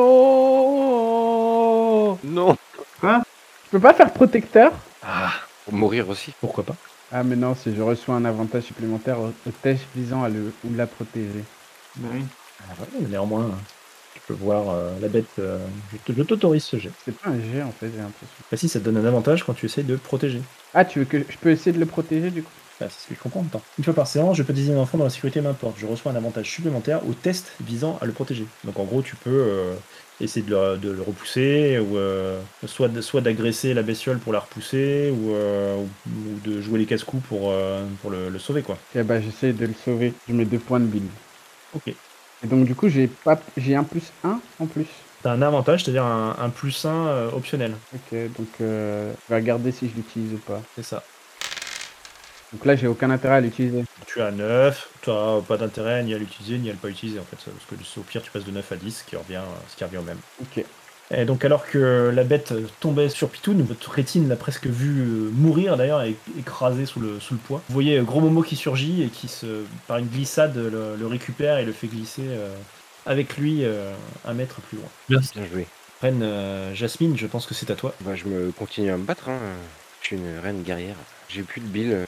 Non. Non. Quoi? Je peux pas faire protecteur? Ah, Pour mourir aussi. pourquoi pas? Ah mais non, c'est je reçois un avantage supplémentaire au test visant à le ou la protéger. Bah oui. Ah ouais, mais néanmoins, tu peux voir la bête. Je t'autorise ce jet. C'est pas un jet en fait, j'ai l'impression. Bah si, ça te donne un avantage quand tu essayes de protéger. Ah, tu veux que je peux essayer de le protéger du coup? Bah, c'est ce que je comprends. Attends. Une fois par séance, je peux désigner un enfant dont la sécurité m'importe. Je reçois un avantage supplémentaire au test visant à le protéger. Donc en gros, tu peux essayer de le repousser, ou soit d'agresser la bestiole pour la repousser, ou de jouer les casse-coups pour le sauver, quoi. Ok, bah j'essaie de le sauver. Je mets 2 points de bile. Ok. Et donc du coup j'ai un plus 1 en plus. T'as un avantage, c'est-à-dire un plus 1 optionnel. Ok, donc je vais regarder si je l'utilise ou pas. C'est ça. Donc là j'ai aucun intérêt à l'utiliser. Tu as 9, tu n'as pas d'intérêt ni à l'utiliser ni à le pas utiliser en fait, parce que au pire tu passes de 9 à 10, ce qui revient au même. Ok. Et donc alors que la bête tombait sur Pitoun, votre rétine l'a presque vu mourir d'ailleurs, écrasé sous le poids. Vous voyez Gros Momo qui surgit et qui par une glissade le récupère et le fait glisser avec lui 1 mètre plus loin. Merci. Bien joué. Reine Jasmine, je pense que c'est à toi. Bah, je me continue à me battre. Hein. Je suis une reine guerrière. J'ai plus de bile.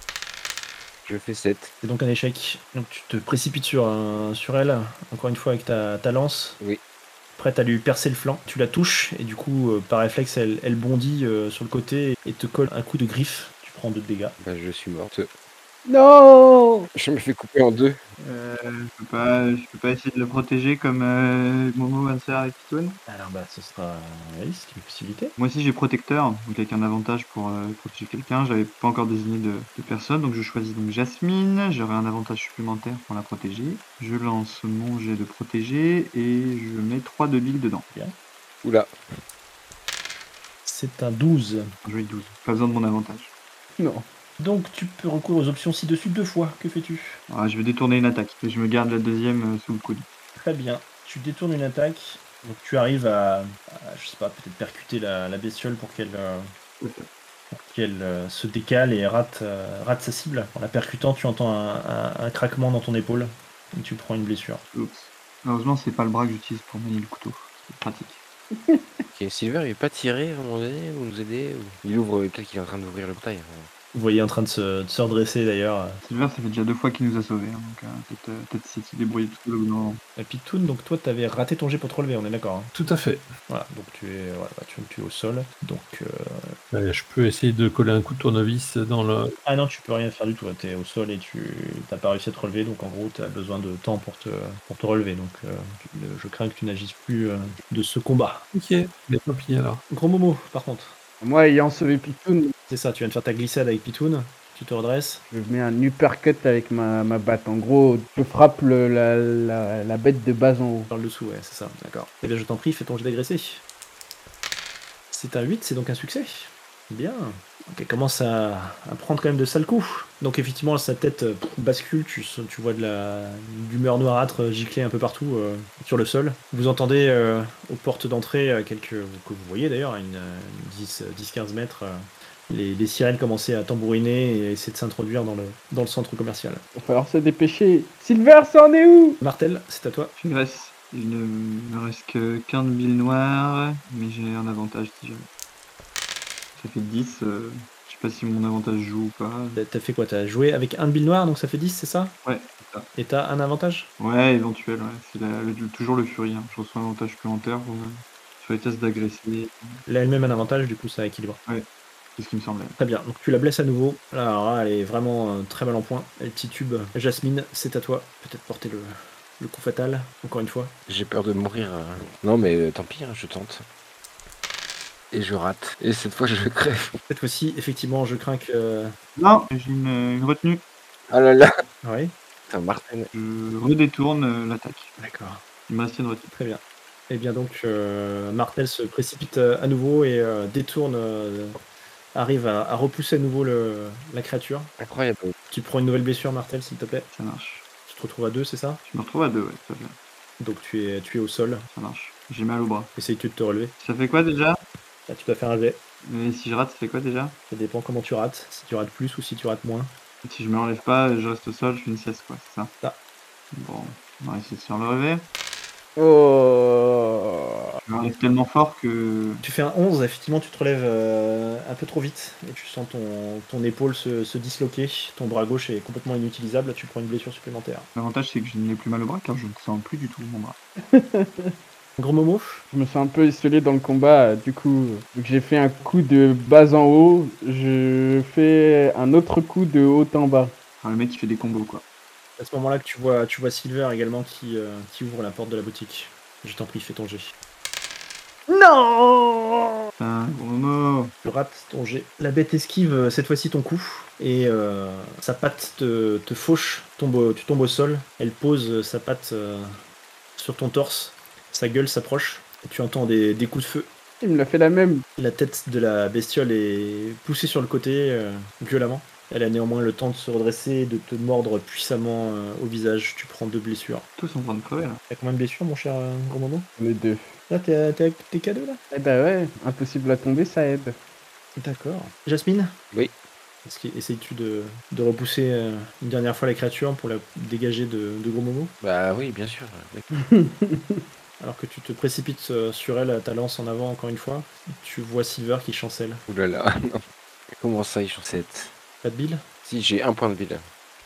Je fais 7. C'est donc un échec. Donc tu te précipites sur elle, encore une fois avec ta lance. Oui. Prête à lui percer le flanc. Tu la touches et du coup, par réflexe, elle bondit sur le côté et te colle un coup de griffe. Tu prends 2 dégâts. Bah, je suis morte. Non. Je me fais couper en 2. Je peux pas essayer de le protéger comme Momo va le faire avec Pitoun. Alors bah ce sera oui, c'est une possibilité. Moi aussi j'ai protecteur, donc avec un avantage pour protéger quelqu'un. J'avais pas encore désigné de personne, donc je choisis donc Jasmine. J'aurai un avantage supplémentaire pour la protéger. Je lance mon jet de protéger et je mets 3 de bile dedans. Oula. C'est un 12. Un joli 12. Pas besoin de mon avantage. Non. Donc tu peux recourir aux options ci-dessus 2 fois. Que fais-tu? Je vais détourner une attaque et je me garde la deuxième sous le coude. Très bien. Tu détournes une attaque. Donc tu arrives à je sais pas, peut-être percuter la bestiole pour qu'elle se décale et rate sa cible. En la percutant, tu entends un craquement dans ton épaule et tu prends une blessure. Oups. Heureusement c'est pas le bras que j'utilise pour manier le couteau. C'est pratique. Ok, Silver, il est pas tiré à un moment donné, ou nous aider ou... Il ouvre, peut-être qu'il est en train d'ouvrir le portail. Vous voyez en train de se redresser d'ailleurs. Silver, ça fait déjà 2 fois qu'il nous a sauvés, hein, donc peut-être s'il s'est débrouillé tout seul au bout d'un moment. Pitoun, donc toi t'avais raté ton jet pour te relever, on est d'accord, hein. Tout à fait. Voilà, donc tu es au sol. Donc Je peux essayer de coller un coup de tournevis dans le... ah non, tu peux rien faire du tout, tu es au sol et tu n'as pas réussi à te relever, donc en gros tu as besoin de temps pour te relever, donc je crains que tu n'agisses plus de ce combat. Ok, mais tant pis alors. Gros Momo, par contre, Moi ayant sauvé Pitoun, c'est ça, tu viens de faire ta glissade avec Pitoun, tu te redresses. je mets un uppercut avec ma batte. En gros, je frappe la bête de bas en haut. Par le dessous, ouais, c'est ça, d'accord. Eh bien je t'en prie, fais ton jet d'agressé. C'est un 8, c'est donc un succès. Bien. Donc elle commence à prendre quand même de sales coups. Donc effectivement, sa tête bascule, tu vois du beurre noirâtre gicler un peu partout sur le sol. Vous entendez aux portes d'entrée, que vous voyez d'ailleurs, à une 10-15 mètres, les sirènes commençaient à tambouriner et essayer de s'introduire dans le centre commercial. Il va falloir se dépêcher. Silver, ça en est où? Martel, c'est à toi. Il ne me reste qu'un de billes noires, mais j'ai un avantage si jamais. Ça fait 10. Je sais pas si mon avantage joue ou pas. T'as fait quoi? T'as joué avec un de bille noire, donc ça fait 10, c'est ça? Ouais, c'est ça. Et t'as un avantage? Ouais, éventuel, ouais. C'est toujours le furie. Hein. Je reçois un avantage supplémentaire sur les tests d'agresser. Là, elle-même un avantage, du coup, ça équilibre. C'est ce qui me semblait. Très bien, donc tu la blesses à nouveau. Alors là, elle est vraiment très mal en point. Elle titube. Jasmine, c'est à toi. Peut-être porter le coup fatal, encore une fois. J'ai peur de mourir. Non, mais tant pis, hein, je tente. Et je rate. Et cette fois, je crève. Cette fois-ci, effectivement, je crains que... Non, j'ai une retenue. Ah là là. Oui, Putain, Martin. Je redétourne l'attaque. d'accord. Il me reste une retenue. Très bien. Eh bien donc, Martel se précipite à nouveau et détourne, arrive à repousser à nouveau la créature. Incroyable. Tu prends une nouvelle blessure, Martel, s'il te plaît. Ça marche. Tu te retrouves à 2, c'est ça? Je me retrouve à 2, ouais, tout à fait. Donc tu es au sol. Ça marche. J'ai mal au bras. Essaye-tu de te relever. Ça fait quoi déjà? Là, tu dois faire un jet. Mais si je rate, ça fait quoi déjà? Ça dépend comment tu rates. Si tu rates plus ou si tu rates moins. Si je me relève pas, je reste au sol, je fais une sieste, quoi, c'est ça? Ça. Bon, on va essayer de se relever. Oh. Je me relève tellement fort que... Tu fais un 11, effectivement, tu te relèves un peu trop vite et tu sens ton épaule se disloquer. Ton bras gauche est complètement inutilisable. Tu prends une blessure supplémentaire. L'avantage, c'est que je n'ai plus mal au bras car je ne sens plus du tout mon bras. Gros Momo, Je me sens un peu isolé dans le combat, du coup, vu que j'ai fait un coup de bas en haut, je fais un autre coup de haut en bas. Enfin, le mec, il fait des combos, quoi. à ce moment-là que tu vois Silver également qui ouvre la porte de la boutique. Je t'en prie, fais ton jet. Non. Putain, gros momo. Tu rates ton jet. La bête esquive cette fois-ci ton coup et sa patte te fauche. Tu tombes au sol. Elle pose sa patte sur ton torse. Sa gueule s'approche. Et tu entends des coups de feu. Il me l'a fait la même. La tête de la bestiole est poussée sur le côté violemment. Elle a néanmoins le temps de se redresser et de te mordre puissamment au visage. Tu prends 2 blessures. Tous en train de crever, là. T'as combien de blessures, mon cher gros moment? Les deux. Là, t'es avec tes cadeaux, là? Eh bah ouais, impossible à tomber, ça aide. D'accord. Jasmine? Oui. Essayes-tu de repousser une dernière fois la créature pour la dégager de gros momos? Bah oui, bien sûr. Alors que tu te précipites sur elle, ta lance en avant encore une fois, tu vois Silver qui chancelle. Ouh là là. Non. Comment ça, ils sont 7? Pas de bile? Si, j'ai un point de ville.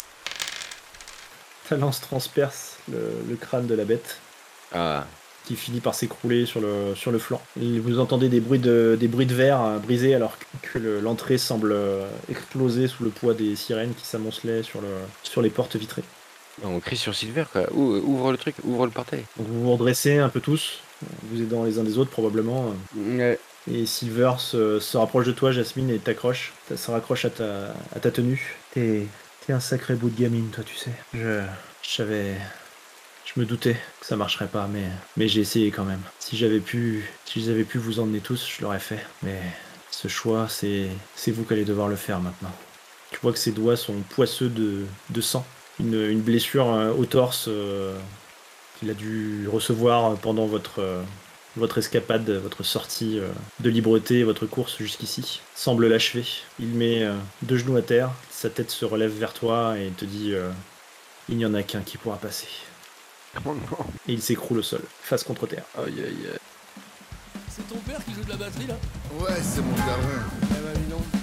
Ta lance transperce le crâne de la bête, Ah. qui finit par s'écrouler sur le flanc. Et vous entendez des bruits de verre brisés alors que l'entrée semble exploser sous le poids des sirènes qui s'amoncelaient sur les portes vitrées. On crie sur Silver, quoi. Ouvre le truc, ouvre le portail. Donc vous vous redressez un peu tous, vous aidant les uns des autres probablement. Ouais. Et Silver se rapproche de toi, Jasmine, et t'accroche. Ça se raccroche à ta tenue. T'es un sacré bout de gamine, toi, tu sais. Je savais... Je me doutais que ça marcherait pas, mais j'ai essayé quand même. Si j'avais pu vous emmener tous, je l'aurais fait. Mais ce choix, c'est vous qui allez devoir le faire maintenant. Tu vois que ses doigts sont poisseux de sang. Une blessure au torse qu'il a dû recevoir pendant votre escapade, votre sortie de libreté, votre course jusqu'ici, semble l'achever. Il met 2 genoux à terre, sa tête se relève vers toi et te dit il n'y en a qu'un qui pourra passer. Oh non. Et il s'écroule au sol, face contre terre. Aïe aïe aïe. C'est ton père qui joue de la batterie là? Ouais, c'est mon daron. Eh ben dis donc.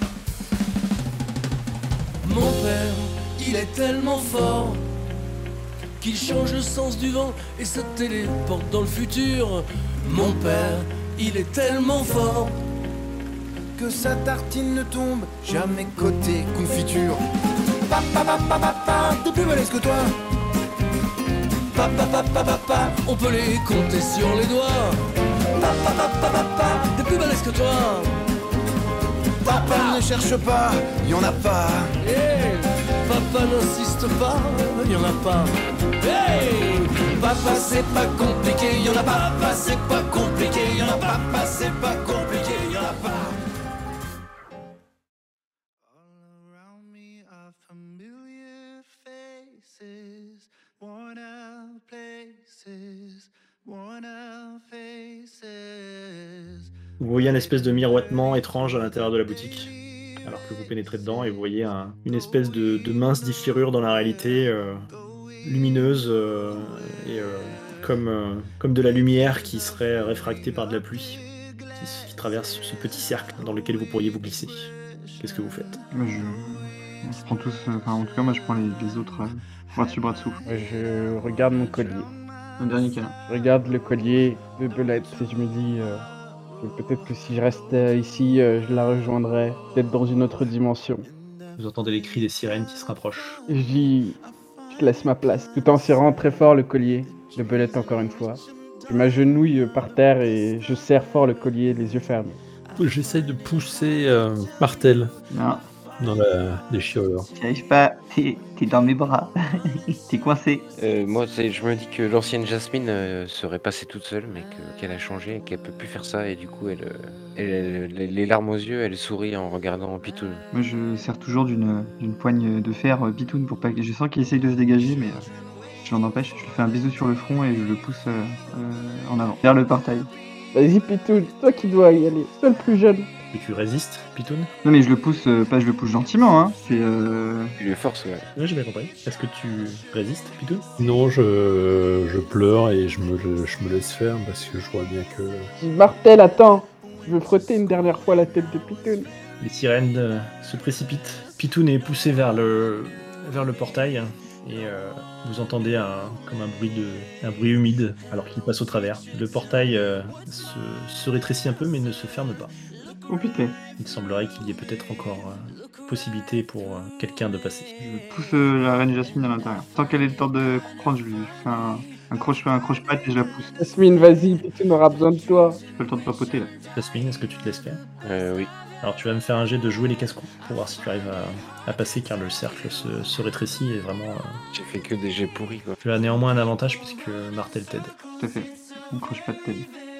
Mon père, il est tellement fort qu'il change le sens du vent et se téléporte dans le futur. Mon père, il est tellement fort Que sa tartine ne tombe jamais côté confiture. Papa, papa, papa, t'es plus balèze que toi. Papa, papa, papa, on peut les compter sur les doigts. Papa, papa, papa, T'es plus balèze que toi. papa, ne cherche pas, y en a pas. Hey, papa n'insiste pas, y en a pas. Hey, Papa, c'est pas compliqué, y en a pas. Papa, c'est pas compliqué, y en a pas. Papa, c'est pas compliqué, y en a pas. All around me are familiar faces, worn out places, worn out faces. Vous voyez un espèce de miroitement étrange à l'intérieur de la boutique. alors que vous pénétrez dedans et vous voyez une espèce de mince déchirure dans la réalité, lumineuse et comme de la lumière qui serait réfractée par de la pluie, qui traverse ce petit cercle dans lequel vous pourriez vous glisser. Qu'est-ce que vous faites? Moi, on se prend tous, enfin en tout cas moi je prends les autres bras dessus bras dessous. Je regarde mon collier. Un dernier câlin. Je regarde le collier de Belette et je me dis que peut-être que si je reste ici, je la rejoindrai, peut-être dans une autre dimension. Vous entendez les cris des sirènes qui se rapprochent. Et je dis, je te laisse ma place, tout en serrant très fort le collier de Belette encore une fois. Je m'agenouille par terre et je serre fort le collier, les yeux fermés. J'essaye de pousser Martel Non, dans la déchirure. t'y arrives pas, t'es dans mes bras, t'es coincé. Moi, je me dis que l'ancienne Jasmine serait passée toute seule, mais qu'elle a changé et qu'elle peut plus faire ça. Et du coup, les larmes aux yeux, elle sourit en regardant Pitoun. Moi je serre toujours d'une poigne de fer Pitoun pour pas que... Je sens qu'il essaye de se dégager mais je l'en empêche. Je lui fais un bisou sur le front et je le pousse en avant, vers le portail. Vas-y Pitoun, toi qui dois y aller, toi le plus jeune. Et tu résistes, Pitoun? Non mais je le pousse, pas je le pousse gentiment hein, c'est... Tu lui forces, ouais. Oui, j'ai bien compris. Est-ce que tu résistes, Pitoun? Non, je pleure et je me laisse faire parce que je vois bien que... Martel, attends, je veux frotter une dernière fois la tête de Pitoun. Les sirènes se précipitent. Pitoun est poussé vers le portail et vous entendez comme un bruit humide alors qu'il passe au travers. Le portail se rétrécit un peu mais ne se ferme pas. Oh putain. Il semblerait qu'il y ait peut-être encore possibilité pour quelqu'un de passer. Je pousse la reine Jasmine à l'intérieur. Tant qu'elle ait le temps de comprendre, je lui fais un croche-patte et je la pousse. Jasmine, vas-y, Pitoun aura besoin de toi. J'ai pas le temps de papoter là. Jasmine, est-ce que tu te laisses faire? Oui. Alors tu vas me faire un jet de jouer les casse-coups pour voir si tu arrives à passer car le cercle se rétrécit et vraiment... J'ai fait que des jets pourris, quoi. Tu as néanmoins un avantage puisque Martel t'aide. Tout à fait. On croche-patte t'aide.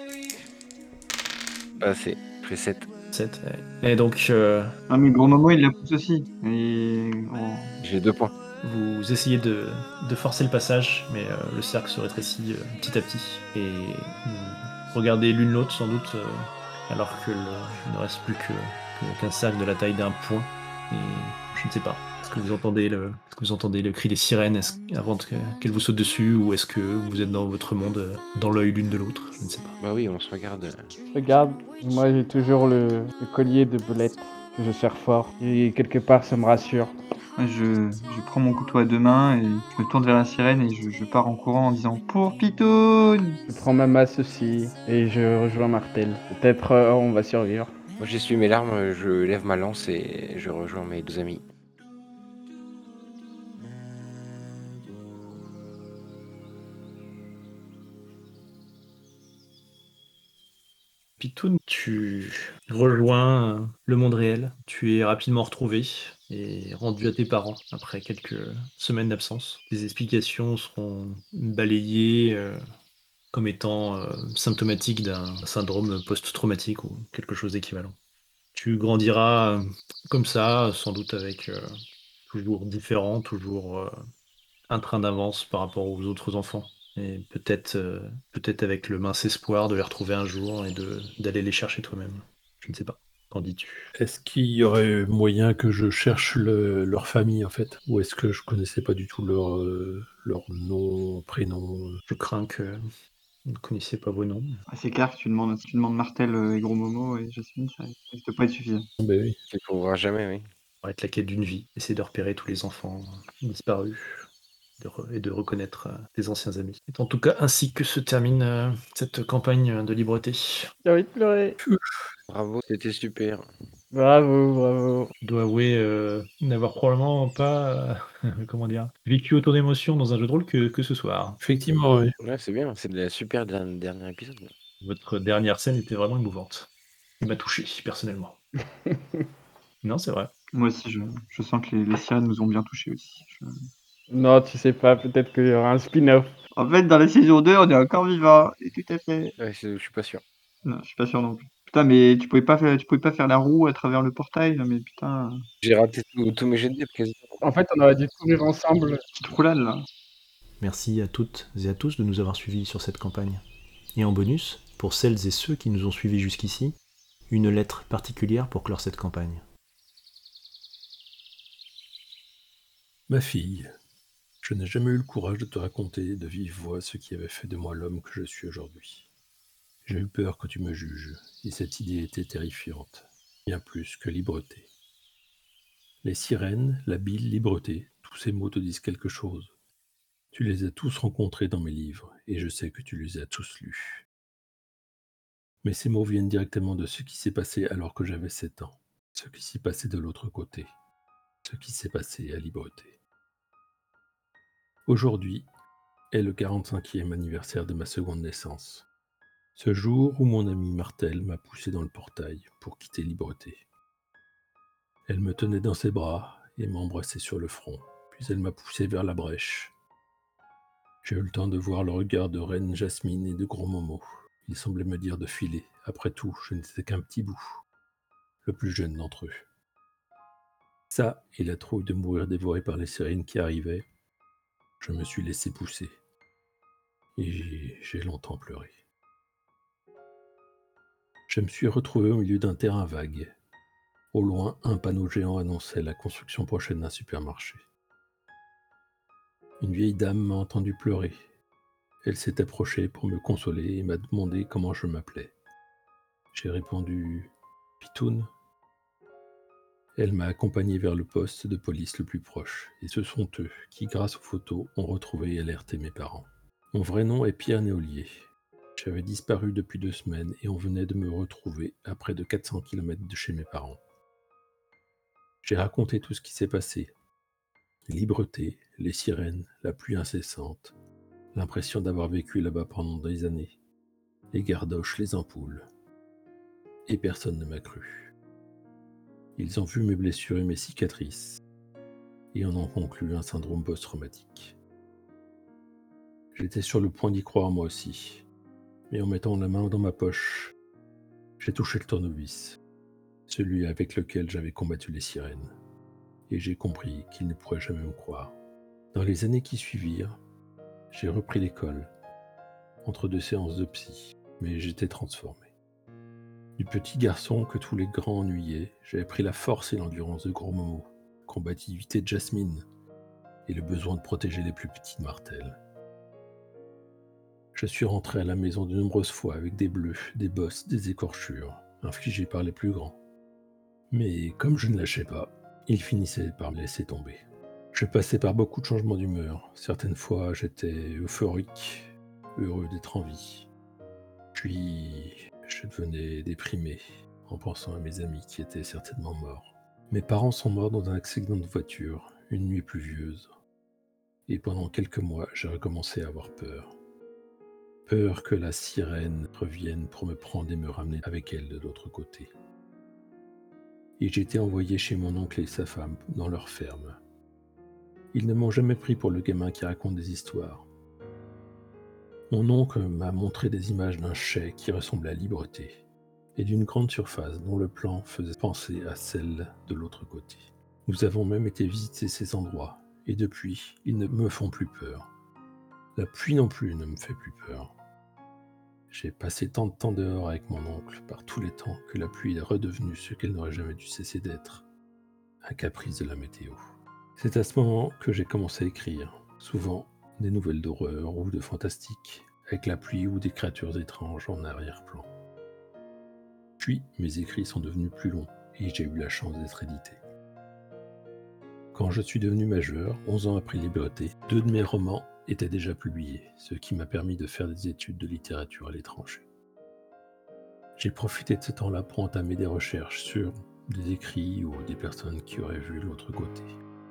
Pas assez. Je fais 7. 7. Et donc Ah mais gros Momo il la pousse aussi. Et... J'ai 2 points. vous essayez de forcer le passage mais le cercle se rétrécit petit à petit. Et vous regardez l'une l'autre sans doute alors qu'il ne reste plus qu'un cercle de la taille d'un point. Et je ne sais pas. Est-ce que vous entendez le cri des sirènes avant qu'elles vous sautent dessus ou est-ce que vous êtes dans votre monde, dans l'œil l'une de l'autre? Je ne sais pas. Bah oui, on se regarde. Regarde, moi j'ai toujours le collier de Belette que je serre fort. Et quelque part ça me rassure. Je prends mon couteau à 2 mains et je me tourne vers la sirène et je pars en courant en disant pour Pitoun. Je prends ma masse aussi et je rejoins Martel. Peut-être on va survivre. Moi, j'essuie mes larmes, je lève ma lance et je rejoins mes 2 amis. Pitoun, tu rejoins le monde réel. Tu es rapidement retrouvé et rendu à tes parents après quelques semaines d'absence. Tes explications seront balayées comme étant symptomatiques d'un syndrome post-traumatique ou quelque chose d'équivalent. Tu grandiras comme ça, sans doute avec toujours différent, toujours un train d'avance par rapport aux autres enfants. Et peut-être avec le mince espoir de les retrouver un jour et d'aller les chercher toi-même. Je ne sais pas. Qu'en dis-tu? Est-ce qu'il y aurait moyen que je cherche leur famille en fait? Ou est-ce que je connaissais pas du tout leur nom, prénom? Je crains que vous ne connaissiez pas vos noms. Ah, c'est clair que tu demandes Martel et gros Momo et Jasmine, ça risque de pas être suffisant. Ben oui. Tu ne trouveras jamais, oui. Ça va être la quête d'une vie. Essayer de repérer tous les enfants disparus et de reconnaître les anciens amis. Et en tout cas, ainsi que se termine cette campagne de libreté. J'ai envie de pleurer. Bravo, c'était super. Bravo, bravo. Je dois avouer n'avoir probablement pas comment dire, vécu autant d'émotions dans un jeu de rôle que ce soir. Effectivement, oui. Ouais, c'est bien, c'est de la super dernier épisode. Votre dernière scène était vraiment émouvante. Il m'a touché, personnellement. Non, c'est vrai. Moi aussi, je sens que les sirènes nous ont bien touchés aussi. Non, tu sais pas, peut-être qu'il y aura un spin-off. En fait, dans la saison 2, on est encore vivant. Et tout à fait. Ouais, je suis pas sûr. Non, je suis pas sûr non plus. Putain, mais tu pouvais pas faire la roue à travers le portail, non, mais putain. J'ai raté tous mes jets de dés, quasiment. En fait, on aurait dû courir ensemble. Petite roulade là. Merci à toutes et à tous de nous avoir suivis sur cette campagne. Et en bonus, pour celles et ceux qui nous ont suivis jusqu'ici, une lettre particulière pour clore cette campagne. Ma fille, je n'ai jamais eu le courage de te raconter de vive voix ce qui avait fait de moi l'homme que je suis aujourd'hui. J'ai eu peur que tu me juges, et cette idée était terrifiante, bien plus que libreté. Les sirènes, la bile, libreté, tous ces mots te disent quelque chose. Tu les as tous rencontrés dans mes livres, et je sais que tu les as tous lus. Mais ces mots viennent directement de ce qui s'est passé alors que j'avais 7 ans, ce qui s'est passé de l'autre côté, ce qui s'est passé à Libreté. Aujourd'hui est le 45e anniversaire de ma seconde naissance. Ce jour où mon amie Martel m'a poussé dans le portail pour quitter Libreté. Elle me tenait dans ses bras et m'embrassait sur le front, puis elle m'a poussé vers la brèche. J'ai eu le temps de voir le regard de Reine Jasmine et de Gros Momo. Ils semblaient me dire de filer. Après tout, je n'étais qu'un petit bout, le plus jeune d'entre eux. Ça et la trouille de mourir dévoré par les sirènes qui arrivaient, je me suis laissé pousser. Et j'ai longtemps pleuré. Je me suis retrouvé au milieu d'un terrain vague. Au loin, un panneau géant annonçait la construction prochaine d'un supermarché. Une vieille dame m'a entendu pleurer. Elle s'est approchée pour me consoler et m'a demandé comment je m'appelais. J'ai répondu « Pitoun ». Elle m'a accompagné vers le poste de police le plus proche, et ce sont eux qui, grâce aux photos, ont retrouvé et alerté mes parents. Mon vrai nom est Pierre Néolier. J'avais disparu depuis 2 semaines et on venait de me retrouver à près de 400 km de chez mes parents. J'ai raconté tout ce qui s'est passé. Libreté, les sirènes, la pluie incessante, l'impression d'avoir vécu là-bas pendant des années, les gardoches, les ampoules. Et personne ne m'a cru. Ils ont vu mes blessures et mes cicatrices, et en ont conclu un syndrome post-traumatique. J'étais sur le point d'y croire moi aussi, mais en mettant la main dans ma poche, j'ai touché le tournevis, celui avec lequel j'avais combattu les sirènes, et j'ai compris qu'ils ne pourraient jamais me croire. Dans les années qui suivirent, j'ai repris l'école, entre 2 séances de psy, mais j'étais transformé. Du petit garçon que tous les grands ennuyaient, j'avais pris la force et l'endurance de Gros Momo, la combativité de Jasmine, et le besoin de protéger les plus petits de Martel. Je suis rentré à la maison de nombreuses fois avec des bleus, des bosses, des écorchures, infligées par les plus grands. Mais comme je ne lâchais pas, ils finissaient par me laisser tomber. Je passais par beaucoup de changements d'humeur. Certaines fois, j'étais euphorique, heureux d'être en vie. Puis, je devenais déprimé en pensant à mes amis qui étaient certainement morts. Mes parents sont morts dans un accident de voiture, une nuit pluvieuse. Et pendant quelques mois, j'ai recommencé à avoir peur. Peur que la sirène revienne pour me prendre et me ramener avec elle de l'autre côté. Et j'ai été envoyé chez mon oncle et sa femme, dans leur ferme. Ils ne m'ont jamais pris pour le gamin qui raconte des histoires. Mon oncle m'a montré des images d'un chai qui ressemblait à Libreté, et d'une grande surface dont le plan faisait penser à celle de l'autre côté. Nous avons même été visiter ces endroits, et depuis, ils ne me font plus peur. La pluie non plus ne me fait plus peur. J'ai passé tant de temps dehors avec mon oncle, par tous les temps, que la pluie est redevenue ce qu'elle n'aurait jamais dû cesser d'être, un caprice de la météo. C'est à ce moment que j'ai commencé à écrire, souvent des nouvelles d'horreur ou de fantastique, avec la pluie ou des créatures étranges en arrière-plan. Puis, mes écrits sont devenus plus longs, et j'ai eu la chance d'être édité. Quand je suis devenu majeur, 11 ans après Libreté, 2 de mes romans étaient déjà publiés, ce qui m'a permis de faire des études de littérature à l'étranger. J'ai profité de ce temps-là pour entamer des recherches sur des écrits ou des personnes qui auraient vu l'autre côté.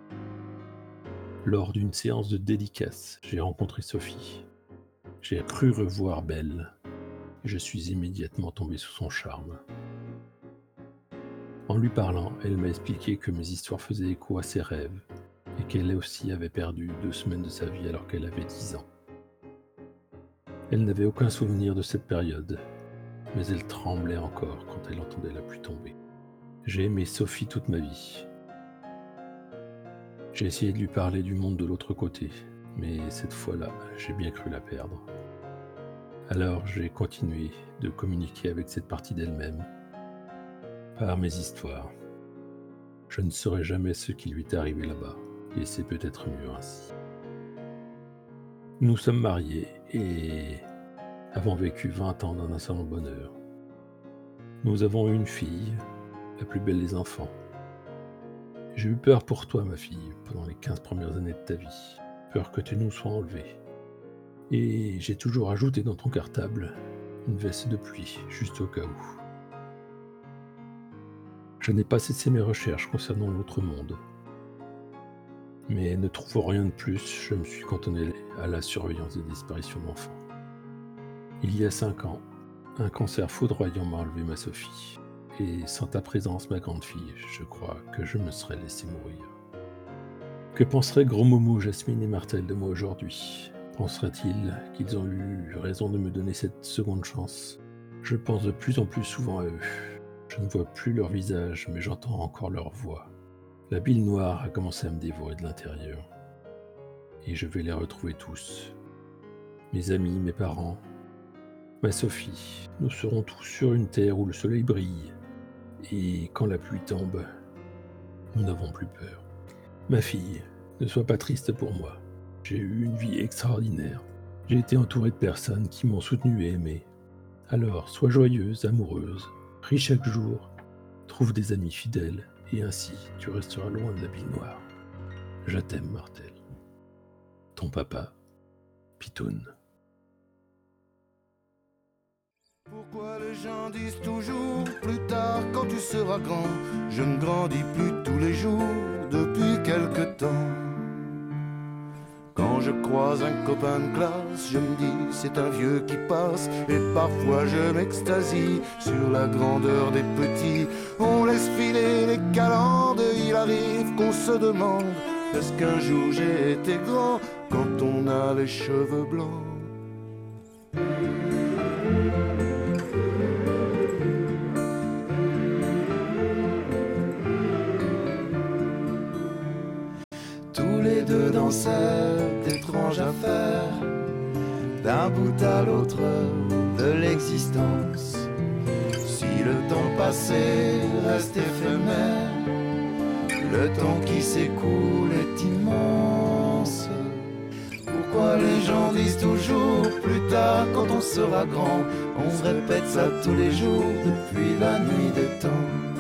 Lors d'une séance de dédicace, j'ai rencontré Sophie. J'ai cru revoir Belle, et je suis immédiatement tombé sous son charme. En lui parlant, elle m'a expliqué que mes histoires faisaient écho à ses rêves, et qu'elle aussi avait perdu 2 semaines de sa vie alors qu'elle avait 10 ans. Elle n'avait aucun souvenir de cette période, mais elle tremblait encore quand elle entendait la pluie tomber. J'ai aimé Sophie toute ma vie. J'ai essayé de lui parler du monde de l'autre côté, mais cette fois-là, j'ai bien cru la perdre. Alors j'ai continué de communiquer avec cette partie d'elle-même, par mes histoires. Je ne saurais jamais ce qui lui est arrivé là-bas, et c'est peut-être mieux ainsi. Nous sommes mariés et avons vécu 20 ans d'un insolent bonheur. Nous avons eu une fille, la plus belle des enfants. J'ai eu peur pour toi, ma fille, pendant les 15 premières années de ta vie. Peur que tu nous sois enlevée. Et j'ai toujours ajouté dans ton cartable une veste de pluie, juste au cas où. Je n'ai pas cessé mes recherches concernant l'autre monde. Mais ne trouvant rien de plus, je me suis cantonné à la surveillance des disparitions d'enfants. Il y a 5 ans, un cancer foudroyant m'a enlevé ma Sophie. Et sans ta présence, ma grande fille, je crois que je me serais laissé mourir. Que penseraient Gros Momo, Jasmine et Martel de moi aujourd'hui ? Penseraient-ils qu'ils ont eu raison de me donner cette seconde chance ? Je pense de plus en plus souvent à eux. Je ne vois plus leur visage, mais j'entends encore leur voix. La bile noire a commencé à me dévorer de l'intérieur. Et je vais les retrouver tous. Mes amis, mes parents, ma Sophie, nous serons tous sur une terre où le soleil brille. Et quand la pluie tombe, nous n'avons plus peur. Ma fille, ne sois pas triste pour moi. J'ai eu une vie extraordinaire. J'ai été entouré de personnes qui m'ont soutenu et aimé. Alors, sois joyeuse, amoureuse, ris chaque jour, trouve des amis fidèles, et ainsi tu resteras loin de la bile noire. Je t'aime, Martel. Ton papa, Pitoun. Pourquoi les gens disent toujours plus tard quand tu seras grand? Je ne grandis plus tous les jours depuis quelque temps. Quand je croise un copain de classe, je me dis c'est un vieux qui passe. Et parfois je m'extasie sur la grandeur des petits. On laisse filer les calendes, il arrive qu'on se demande est-ce qu'un jour j'ai été grand quand on a les cheveux blancs. Tous les deux dans cette étrange affaire, d'un bout à l'autre de l'existence. Si le temps passé reste éphémère, le temps qui s'écoule est immense. Pourquoi les gens disent toujours plus tard quand on sera grand? On se répète ça tous les jours depuis la nuit des temps.